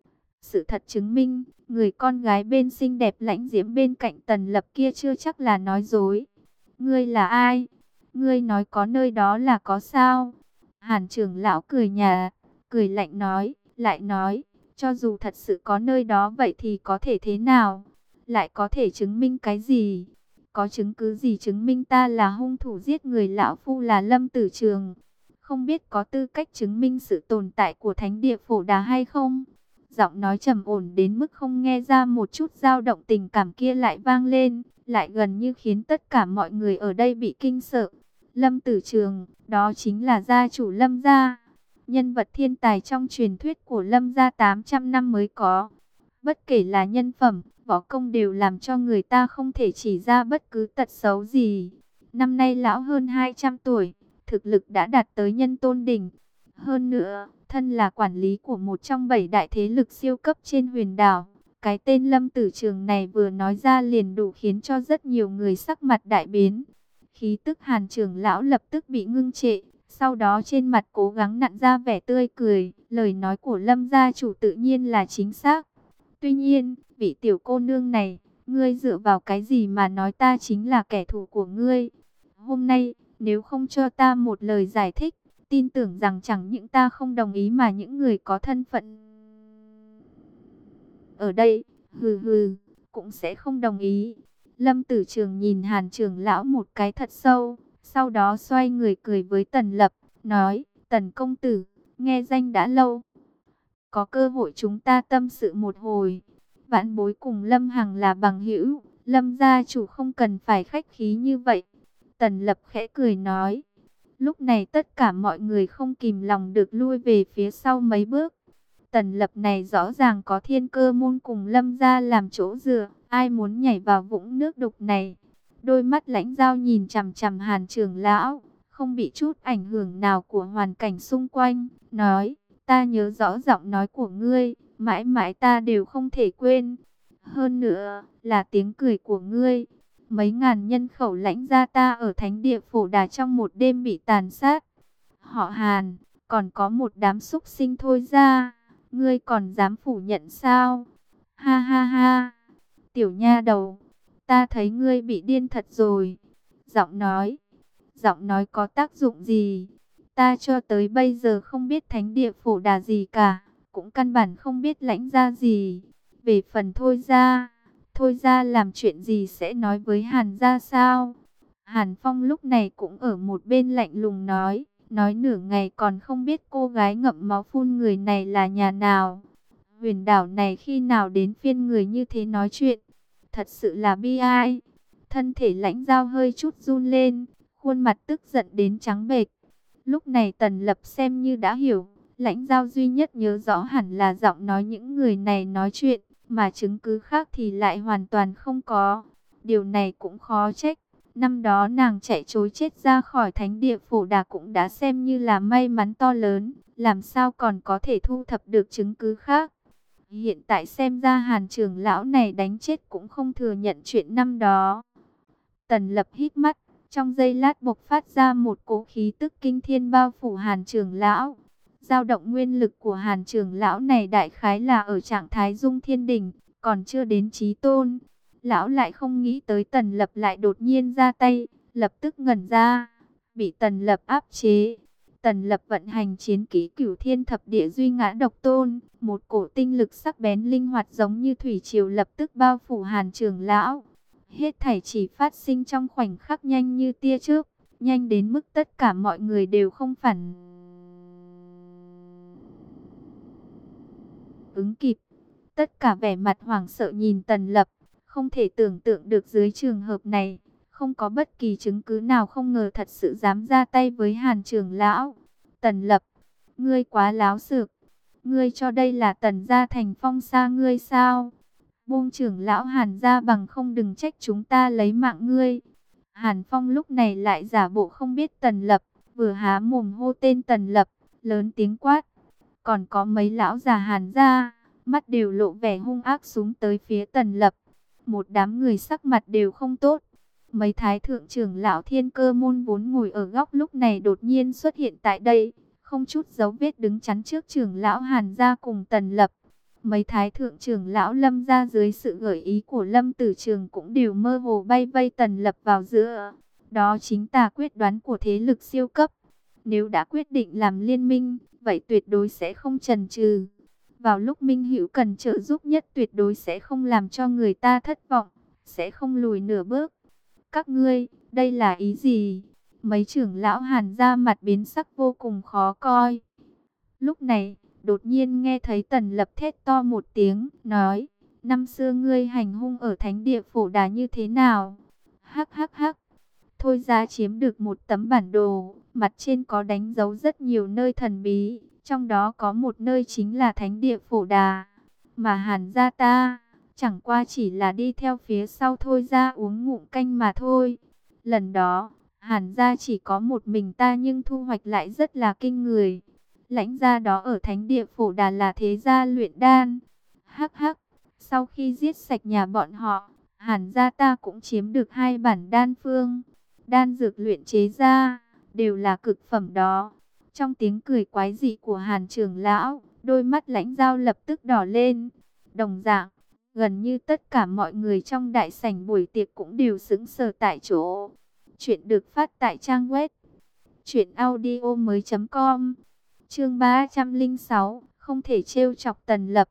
Sự thật chứng minh, người con gái bên xinh đẹp lãnh diễm bên cạnh Tần Lập kia chưa chắc là nói dối. Ngươi là ai? Ngươi nói có nơi đó là có sao? Hàn trưởng lão cười nhạt, cười lạnh nói, lại nói, cho dù thật sự có nơi đó vậy thì có thể thế nào? Lại có thể chứng minh cái gì? Có chứng cứ gì chứng minh ta là hung thủ giết người lão phu là Lâm Tử Trường? Không biết có tư cách chứng minh sự tồn tại của thánh địa Phổ Đà hay không? Giọng nói trầm ổn đến mức không nghe ra một chút dao động tình cảm kia lại vang lên, lại gần như khiến tất cả mọi người ở đây bị kinh sợ. Lâm Tử Trường, đó chính là gia chủ Lâm gia, nhân vật thiên tài trong truyền thuyết của Lâm gia tám trăm năm mới có. Bất kể là nhân phẩm, võ công đều làm cho người ta không thể chỉ ra bất cứ tật xấu gì. Năm nay lão hơn hai trăm tuổi, thực lực đã đạt tới nhân tôn đỉnh. Hơn nữa, thân là quản lý của một trong bảy đại thế lực siêu cấp trên huyền đảo. Cái tên Lâm Tử Trường này vừa nói ra liền đủ khiến cho rất nhiều người sắc mặt đại biến. Khí tức Hàn trưởng lão lập tức bị ngưng trệ, sau đó trên mặt cố gắng nặn ra vẻ tươi cười. Lời nói của Lâm gia chủ tự nhiên là chính xác. Tuy nhiên, vị tiểu cô nương này, ngươi dựa vào cái gì mà nói ta chính là kẻ thù của ngươi? Hôm nay, nếu không cho ta một lời giải thích, tin tưởng rằng chẳng những ta không đồng ý mà những người có thân phận ở đây, hừ hừ, cũng sẽ không đồng ý. Lâm Tử Trường nhìn Hàn trưởng lão một cái thật sâu, sau đó xoay người cười với Tần Lập, nói, Tần công tử, nghe danh đã lâu. Có cơ hội chúng ta tâm sự một hồi. Vãn bối cùng Lâm Hằng là bằng hữu, Lâm gia chủ không cần phải khách khí như vậy. Tần Lập khẽ cười nói. Lúc này tất cả mọi người không kìm lòng được lui về phía sau mấy bước. Tần Lập này rõ ràng có Thiên Cơ môn cùng Lâm gia làm chỗ dựa, ai muốn nhảy vào vũng nước đục này. Đôi mắt lãnh dao nhìn chằm chằm Hàn trưởng lão, không bị chút ảnh hưởng nào của hoàn cảnh xung quanh, nói, ta nhớ rõ giọng nói của ngươi, mãi mãi ta đều không thể quên. Hơn nữa, là tiếng cười của ngươi. Mấy ngàn nhân khẩu lãnh gia ta ở thánh địa Phổ Đà trong một đêm bị tàn sát. Họ Hàn, còn có một đám súc sinh thôi ra, ngươi còn dám phủ nhận sao? Ha ha ha, tiểu nha đầu, ta thấy ngươi bị điên thật rồi. Giọng nói, giọng nói có tác dụng gì? Ta cho tới bây giờ không biết thánh địa Phổ Đà gì cả, cũng căn bản không biết lãnh gia gì. Về phần thôi ra, thôi ra làm chuyện gì sẽ nói với Hàn gia sao? Hàn Phong lúc này cũng ở một bên lạnh lùng nói, nói nửa ngày còn không biết cô gái ngậm máu phun người này là nhà nào. Huyền đảo này khi nào đến phiên người như thế nói chuyện, thật sự là bi ai. Thân thể lãnh dao hơi chút run lên, khuôn mặt tức giận đến trắng bệch. Lúc này Tần Lập xem như đã hiểu, lãnh dao duy nhất nhớ rõ hẳn là giọng nói những người này nói chuyện, mà chứng cứ khác thì lại hoàn toàn không có. Điều này cũng khó trách, năm đó nàng chạy trối chết ra khỏi thánh địa Phổ Đà cũng đã xem như là may mắn to lớn, làm sao còn có thể thu thập được chứng cứ khác. Hiện tại xem ra Hàn trưởng lão này đánh chết cũng không thừa nhận chuyện năm đó. Tần Lập hít mắt, trong giây lát bộc phát ra một cỗ khí tức kinh thiên bao phủ Hàn trưởng lão. Dao động nguyên lực của Hàn trưởng lão này đại khái là ở trạng thái dung thiên đỉnh, còn chưa đến chí tôn. Lão lại không nghĩ tới Tần Lập lại đột nhiên ra tay, lập tức ngẩn ra, bị Tần Lập áp chế. Tần Lập vận hành chiến kỹ Cửu Thiên Thập Địa Duy Ngã Độc Tôn, một cổ tinh lực sắc bén linh hoạt giống như thủy triều lập tức bao phủ Hàn trưởng lão. Hết thảy chỉ phát sinh trong khoảnh khắc nhanh như tia chớp, nhanh đến mức tất cả mọi người đều không phản ứng kịp. Tất cả vẻ mặt hoảng sợ nhìn Tần Lập, không thể tưởng tượng được dưới trường hợp này, không có bất kỳ chứng cứ nào không ngờ thật sự dám ra tay với Hàn trưởng lão. Tần Lập, ngươi quá láo xược, ngươi cho đây là Tần gia thành phong xa ngươi sao? Buông trưởng lão Hàn gia bằng không đừng trách chúng ta lấy mạng ngươi. Hàn Phong lúc này lại giả bộ không biết Tần Lập, vừa há mồm hô tên Tần Lập, lớn tiếng quát. Còn có mấy lão già Hàn gia, mắt đều lộ vẻ hung ác súng tới phía Tần Lập. Một đám người sắc mặt đều không tốt. Mấy thái thượng trưởng lão Thiên Cơ môn vốn ngồi ở góc lúc này đột nhiên xuất hiện tại đây, không chút dấu vết đứng chắn trước trưởng lão Hàn gia cùng Tần Lập. Mấy thái thượng trưởng lão Lâm gia dưới sự gợi ý của Lâm Tử Trường cũng đều mơ hồ bay vây Tần Lập vào giữa. Đó chính tà quyết đoán của thế lực siêu cấp. Nếu đã quyết định làm liên minh, vậy tuyệt đối sẽ không chần chừ. Vào lúc minh hữu cần trợ giúp nhất tuyệt đối sẽ không làm cho người ta thất vọng, sẽ không lùi nửa bước. Các ngươi, đây là ý gì? Mấy trưởng lão Hàn gia mặt biến sắc vô cùng khó coi. Lúc này, đột nhiên nghe thấy Tần Lập thét to một tiếng, nói, năm xưa ngươi hành hung ở thánh địa Phổ Đà như thế nào? Hắc hắc hắc. Thôi ra chiếm được một tấm bản đồ, mặt trên có đánh dấu rất nhiều nơi thần bí, trong đó có một nơi chính là thánh địa Phổ Đà. Mà Hàn gia ta, chẳng qua chỉ là đi theo phía sau thôi ra uống ngụm canh mà thôi. Lần đó, Hàn gia chỉ có một mình ta nhưng thu hoạch lại rất là kinh người. Lãnh gia đó ở thánh địa Phổ Đà là thế gia luyện đan. Hắc hắc, sau khi giết sạch nhà bọn họ, Hàn gia ta cũng chiếm được hai bản đan phương. Đan dược luyện chế ra, đều là cực phẩm đó. Trong tiếng cười quái dị của Hàn trưởng lão, đôi mắt Lãnh Giao lập tức đỏ lên. Đồng dạng, gần như tất cả mọi người trong đại sảnh buổi tiệc cũng đều sững sờ tại chỗ. Chuyện được phát tại trang web truyện audio mới chấm com. Chương ba trăm lẻ sáu, không thể trêu chọc Tần Lập.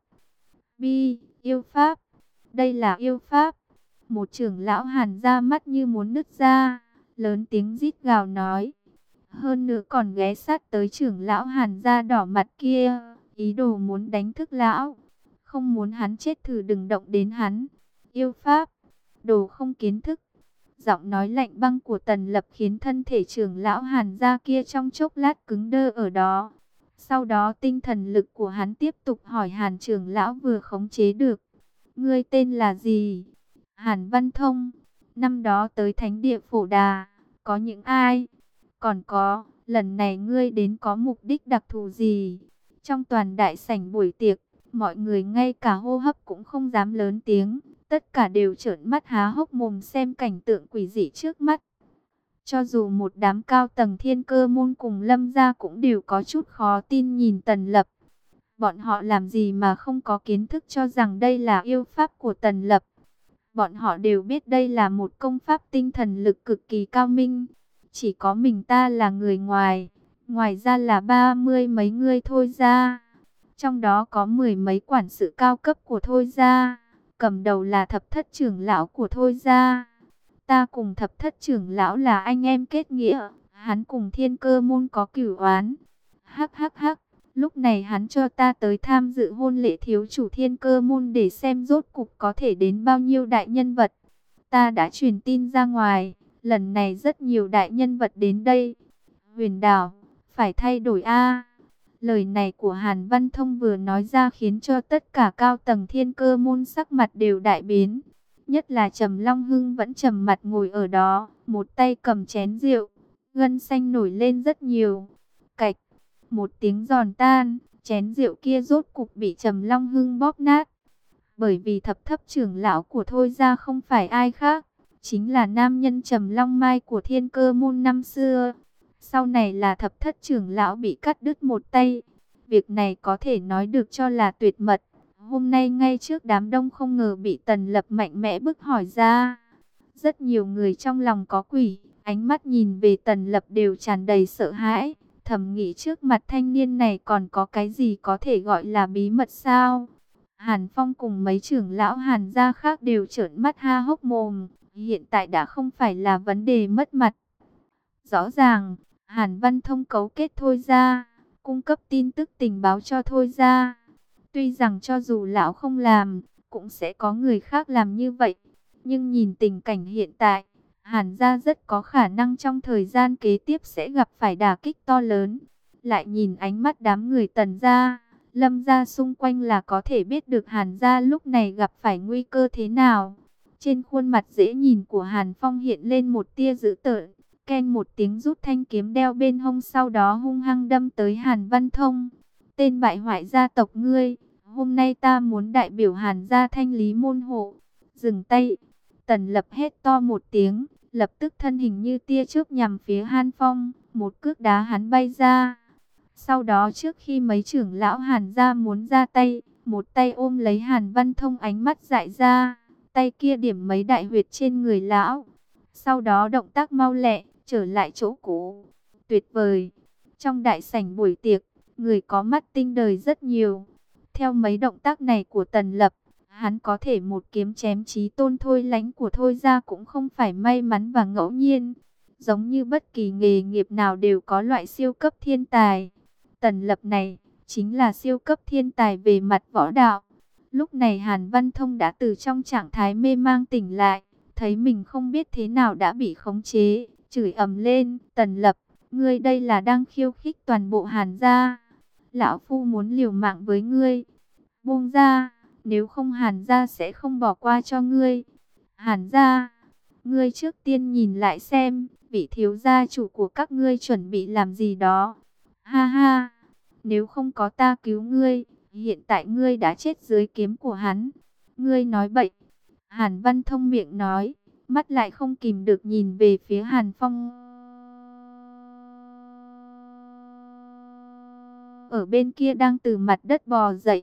Bi, yêu pháp. Đây là yêu pháp. Một trưởng lão Hàn ra mắt như muốn nứt ra, lớn tiếng rít gào nói. Hơn nữa còn ghé sát tới trưởng lão Hàn da đỏ mặt kia, ý đồ muốn đánh thức lão. Không muốn hắn chết thử đừng động đến hắn. Yêu pháp, đồ không kiến thức. Giọng nói lạnh băng của Tần Lập khiến thân thể trưởng lão Hàn gia kia trong chốc lát cứng đơ ở đó. Sau đó tinh thần lực của hắn tiếp tục hỏi Hàn trưởng lão vừa khống chế được. Ngươi tên là gì? Hàn Văn Thông. Năm đó tới thánh địa Phổ Đà, có những ai? Còn có, lần này ngươi đến có mục đích đặc thù gì? Trong toàn đại sảnh buổi tiệc, mọi người ngay cả hô hấp cũng không dám lớn tiếng. Tất cả đều trợn mắt há hốc mồm xem cảnh tượng quỷ dị trước mắt. Cho dù một đám cao tầng Thiên Cơ môn cùng Lâm gia cũng đều có chút khó tin nhìn Tần Lập. Bọn họ làm gì mà không có kiến thức cho rằng đây là yêu pháp của Tần Lập. Bọn họ đều biết đây là một công pháp tinh thần lực cực kỳ cao minh. Chỉ có mình ta là người ngoài, ngoài ra là ba mươi mấy người Thôi gia. Trong đó có mười mấy quản sự cao cấp của Thôi gia. Cầm đầu là thập thất trưởng lão của Thôi gia. Ta cùng thập thất trưởng lão là anh em kết nghĩa. Hắn cùng Thiên Cơ môn có cửu oán. Hắc hắc hắc. Lúc này hắn cho ta tới tham dự hôn lễ thiếu chủ Thiên Cơ môn để xem rốt cục có thể đến bao nhiêu đại nhân vật. Ta đã truyền tin ra ngoài. Lần này rất nhiều đại nhân vật đến đây. Huyền Đảo, phải thay đổi a. Lời này của Hàn Văn Thông vừa nói ra khiến cho tất cả cao tầng Thiên Cơ môn sắc mặt đều đại biến. Nhất là Trầm Long Hưng vẫn trầm mặt ngồi ở đó, một tay cầm chén rượu, gân xanh nổi lên rất nhiều. Cạch, một tiếng giòn tan, chén rượu kia rốt cục bị Trầm Long Hưng bóp nát. Bởi vì thập thất trưởng lão của Thôi gia không phải ai khác, chính là nam nhân Trầm Long Mai của Thiên Cơ môn năm xưa. Sau này là thập thất trưởng lão bị cắt đứt một tay. Việc này có thể nói được cho là tuyệt mật. Hôm nay ngay trước đám đông không ngờ bị Tần Lập mạnh mẽ bức hỏi ra. Rất nhiều người trong lòng có quỷ, ánh mắt nhìn về Tần Lập đều tràn đầy sợ hãi. Thầm nghĩ trước mặt thanh niên này còn có cái gì có thể gọi là bí mật sao? Hàn Phong cùng mấy trưởng lão Hàn gia khác đều trợn mắt ha hốc mồm. Hiện tại đã không phải là vấn đề mất mặt. Rõ ràng, Hàn Văn Thông cấu kết Thôi gia, cung cấp tin tức tình báo cho Thôi gia. Tuy rằng cho dù lão không làm, cũng sẽ có người khác làm như vậy. Nhưng nhìn tình cảnh hiện tại, Hàn gia rất có khả năng trong thời gian kế tiếp sẽ gặp phải đả kích to lớn. Lại nhìn ánh mắt đám người Tần gia, Lâm gia xung quanh là có thể biết được Hàn gia lúc này gặp phải nguy cơ thế nào. Trên khuôn mặt dễ nhìn của Hàn Phong hiện lên một tia dữ tợn. Keng một tiếng rút thanh kiếm đeo bên hông, sau đó hung hăng đâm tới Hàn Văn Thông. Tên bại hoại gia tộc ngươi, hôm nay ta muốn đại biểu Hàn gia thanh lý môn hộ. Dừng tay. Tần Lập hét to một tiếng, lập tức thân hình như tia chớp nhằm phía Hàn Phong, một cước đá hắn bay ra. Sau đó trước khi mấy trưởng lão Hàn gia muốn ra tay, một tay ôm lấy Hàn Văn Thông, ánh mắt dại ra, tay kia điểm mấy đại huyệt trên người lão. Sau đó động tác mau lẹ, trở lại chỗ cũ. Tuyệt vời. Trong đại sảnh buổi tiệc, người có mắt tinh đời rất nhiều. Theo mấy động tác này của Tần Lập, hắn có thể một kiếm chém chí tôn Thôi Lãnh của Thôi gia cũng không phải may mắn và ngẫu nhiên. Giống như bất kỳ nghề nghiệp nào đều có loại siêu cấp thiên tài. Tần Lập này chính là siêu cấp thiên tài về mặt võ đạo. Lúc này Hàn Văn Thông đã từ trong trạng thái mê mang tỉnh lại, thấy mình không biết thế nào đã bị khống chế, chửi ầm lên, Tần Lập, ngươi đây là đang khiêu khích toàn bộ Hàn gia. Lão phu muốn liều mạng với ngươi. Buông ra, nếu không Hàn gia sẽ không bỏ qua cho ngươi. Hàn gia, ngươi trước tiên nhìn lại xem, vị thiếu gia chủ của các ngươi chuẩn bị làm gì đó. Ha ha, nếu không có ta cứu ngươi, hiện tại ngươi đã chết dưới kiếm của hắn. Ngươi nói bậy. Hàn Văn Thông miệng nói, mắt lại không kìm được nhìn về phía Hàn Phong. Ở bên kia đang từ mặt đất bò dậy.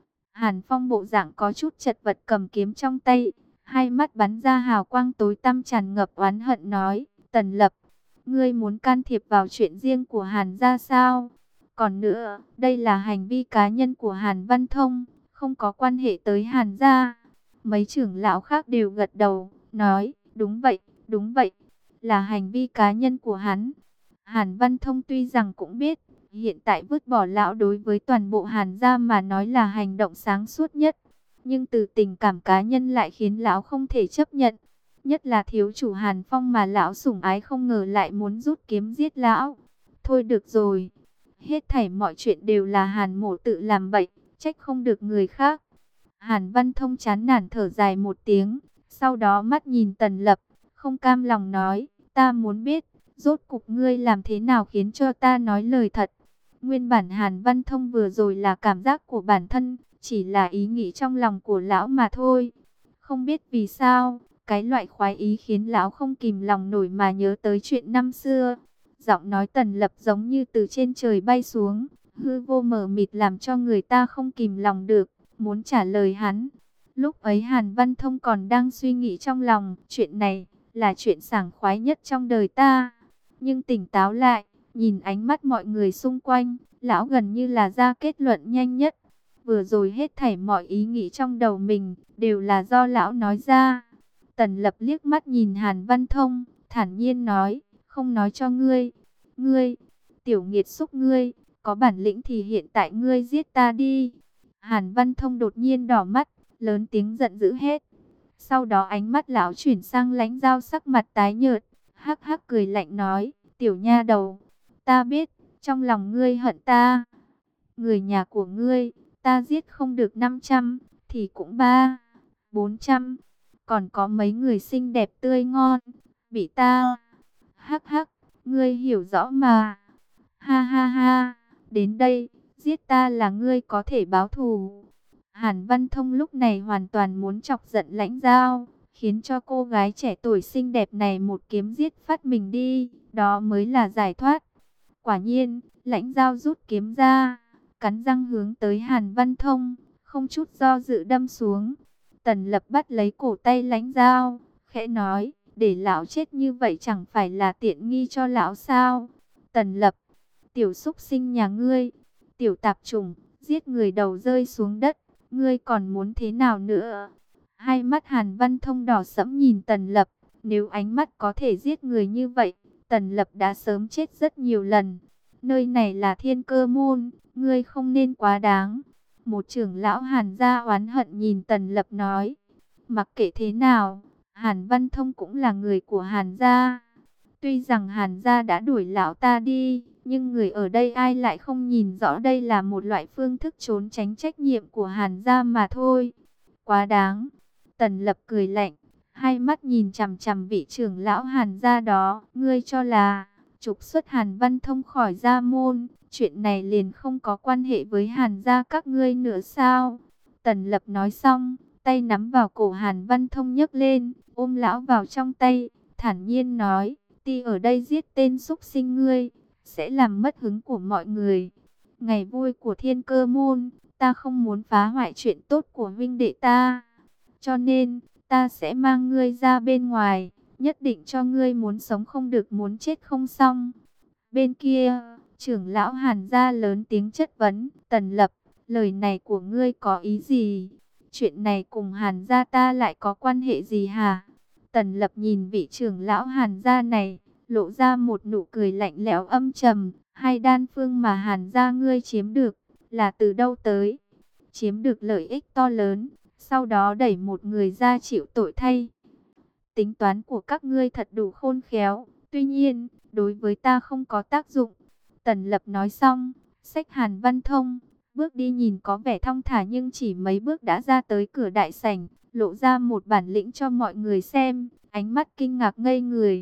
Hàn Phong bộ dạng có chút chật vật cầm kiếm trong tay, hai mắt bắn ra hào quang tối tăm tràn ngập oán hận nói, Tần Lập, ngươi muốn can thiệp vào chuyện riêng của Hàn gia sao? Còn nữa, đây là hành vi cá nhân của Hàn Văn Thông, không có quan hệ tới Hàn gia. Mấy trưởng lão khác đều gật đầu, nói, đúng vậy, đúng vậy, là hành vi cá nhân của hắn. Hàn Văn Thông tuy rằng cũng biết, hiện tại vứt bỏ lão đối với toàn bộ Hàn gia mà nói là hành động sáng suốt nhất. Nhưng từ tình cảm cá nhân lại khiến lão không thể chấp nhận. Nhất là thiếu chủ Hàn Phong mà lão sủng ái không ngờ lại muốn rút kiếm giết lão. Thôi được rồi, hết thảy mọi chuyện đều là Hàn mổ tự làm bậy, trách không được người khác. Hàn Văn Thông chán nản thở dài một tiếng, sau đó mắt nhìn Tần Lập, không cam lòng nói, ta muốn biết, rốt cục ngươi làm thế nào khiến cho ta nói lời thật. Nguyên bản Hàn Văn Thông vừa rồi là cảm giác của bản thân, chỉ là ý nghĩ trong lòng của lão mà thôi. Không biết vì sao, cái loại khoái ý khiến lão không kìm lòng nổi mà nhớ tới chuyện năm xưa. Giọng nói Tần Lập giống như từ trên trời bay xuống, hư vô mờ mịt làm cho người ta không kìm lòng được, muốn trả lời hắn. Lúc ấy Hàn Văn Thông còn đang suy nghĩ trong lòng, chuyện này là chuyện sảng khoái nhất trong đời ta. Nhưng tỉnh táo lại, nhìn ánh mắt mọi người xung quanh, lão gần như là ra kết luận nhanh nhất. Vừa rồi hết thảy mọi ý nghĩ trong đầu mình, đều là do lão nói ra. Tần Lập liếc mắt nhìn Hàn Văn Thông, thản nhiên nói, không nói cho ngươi. Ngươi, tiểu nghiệt xúc ngươi, có bản lĩnh thì hiện tại ngươi giết ta đi. Hàn Văn Thông đột nhiên đỏ mắt, lớn tiếng giận dữ hết. Sau đó ánh mắt lão chuyển sang Lãnh Dao, sắc mặt tái nhợt, hắc hắc cười lạnh nói, tiểu nha đầu, ta biết, trong lòng ngươi hận ta. Người nhà của ngươi, ta giết không được năm trăm, thì cũng ba, bốn trăm. Còn có mấy người xinh đẹp tươi ngon, bị ta. Hắc hắc, ngươi hiểu rõ mà. Ha ha ha, đến đây, giết ta là ngươi có thể báo thù. Hàn Văn Thông lúc này hoàn toàn muốn chọc giận Lãnh Dao, khiến cho cô gái trẻ tuổi xinh đẹp này một kiếm giết phát mình đi, đó mới là giải thoát. Quả nhiên, Lãnh Dao rút kiếm ra, cắn răng hướng tới Hàn Văn Thông, không chút do dự đâm xuống. Tần Lập bắt lấy cổ tay Lãnh Dao, khẽ nói, để lão chết như vậy chẳng phải là tiện nghi cho lão sao? Tần Lập, tiểu xúc sinh nhà ngươi, tiểu tạp chủng, giết người đầu rơi xuống đất, ngươi còn muốn thế nào nữa? Hai mắt Hàn Văn Thông đỏ sẫm nhìn Tần Lập, nếu ánh mắt có thể giết người như vậy, Tần Lập đã sớm chết rất nhiều lần. Nơi này là Thiên Cơ môn, ngươi không nên quá đáng. Một trưởng lão Hàn gia oán hận nhìn Tần Lập nói, mặc kệ thế nào, Hàn Văn Thông cũng là người của Hàn gia. Tuy rằng Hàn gia đã đuổi lão ta đi, nhưng người ở đây ai lại không nhìn rõ đây là một loại phương thức trốn tránh trách nhiệm của Hàn gia mà thôi. Quá đáng. Tần Lập cười lạnh, hai mắt nhìn chằm chằm vị trưởng lão Hàn gia đó. Ngươi cho là trục xuất Hàn Văn Thông khỏi gia môn, chuyện này liền không có quan hệ với Hàn gia các ngươi nữa sao? Tần Lập nói xong, tay nắm vào cổ Hàn Văn Thông nhấc lên, ôm lão vào trong tay, thản nhiên nói, ti ở đây giết tên xúc sinh ngươi, sẽ làm mất hứng của mọi người. Ngày vui của Thiên Cơ môn, ta không muốn phá hoại chuyện tốt của huynh đệ ta. Cho nên, ta sẽ mang ngươi ra bên ngoài, nhất định cho ngươi muốn sống không được muốn chết không xong. Bên kia, trưởng lão Hàn gia lớn tiếng chất vấn, Tần Lập, lời này của ngươi có ý gì? Chuyện này cùng Hàn gia ta lại có quan hệ gì hả? Tần Lập nhìn vị trưởng lão Hàn gia này, lộ ra một nụ cười lạnh lẽo âm trầm. Hai đan phương mà Hàn gia ngươi chiếm được, là từ đâu tới? Chiếm được lợi ích to lớn, sau đó đẩy một người ra chịu tội thay. Tính toán của các ngươi thật đủ khôn khéo, tuy nhiên, đối với ta không có tác dụng. Tần Lập nói xong, xách Hàn Văn Thông, bước đi nhìn có vẻ thong thả nhưng chỉ mấy bước đã ra tới cửa đại sảnh, lộ ra một bản lĩnh cho mọi người xem, ánh mắt kinh ngạc ngây người.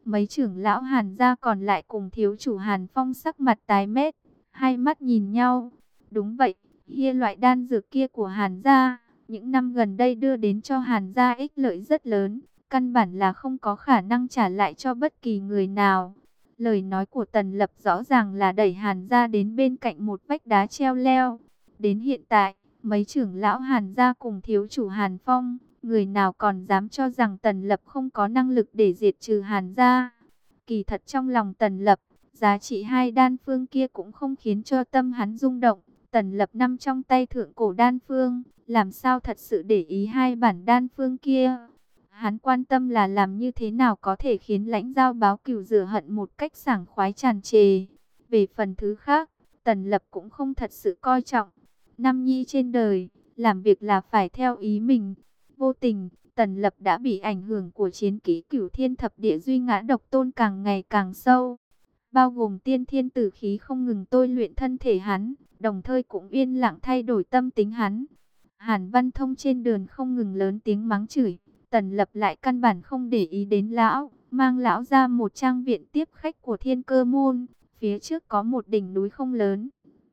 Mấy trưởng lão Hàn gia còn lại cùng thiếu chủ Hàn Phong sắc mặt tái mét, hai mắt nhìn nhau. Đúng vậy, hia loại đan dược kia của Hàn gia, những năm gần đây đưa đến cho Hàn gia ích lợi rất lớn, căn bản là không có khả năng trả lại cho bất kỳ người nào. Lời nói của Tần Lập rõ ràng là đẩy Hàn gia đến bên cạnh một vách đá treo leo. Đến hiện tại, mấy trưởng lão Hàn gia cùng thiếu chủ Hàn Phong, người nào còn dám cho rằng Tần Lập không có năng lực để diệt trừ Hàn gia. Kỳ thật trong lòng Tần Lập, giá trị hai đan phương kia cũng không khiến cho tâm hắn rung động. Tần Lập nắm trong tay thượng cổ đan phương, làm sao thật sự để ý hai bản đan phương kia. Hắn quan tâm là làm như thế nào có thể khiến lãnh giao báo cừu rửa hận một cách sảng khoái tràn trề. Về phần thứ khác, Tần Lập cũng không thật sự coi trọng. Nam nhi trên đời, làm việc là phải theo ý mình. Vô tình, Tần Lập đã bị ảnh hưởng của chiến kỹ Cửu Thiên Thập Địa Duy Ngã Độc Tôn càng ngày càng sâu. Bao gồm tiên thiên tử khí không ngừng tôi luyện thân thể hắn, đồng thời cũng yên lặng thay đổi tâm tính hắn. Hàn Văn Thông trên đường không ngừng lớn tiếng mắng chửi, Tần Lập lại căn bản không để ý đến lão, mang lão ra một trang viện tiếp khách của Thiên Cơ Môn. Phía trước có một đỉnh núi không lớn,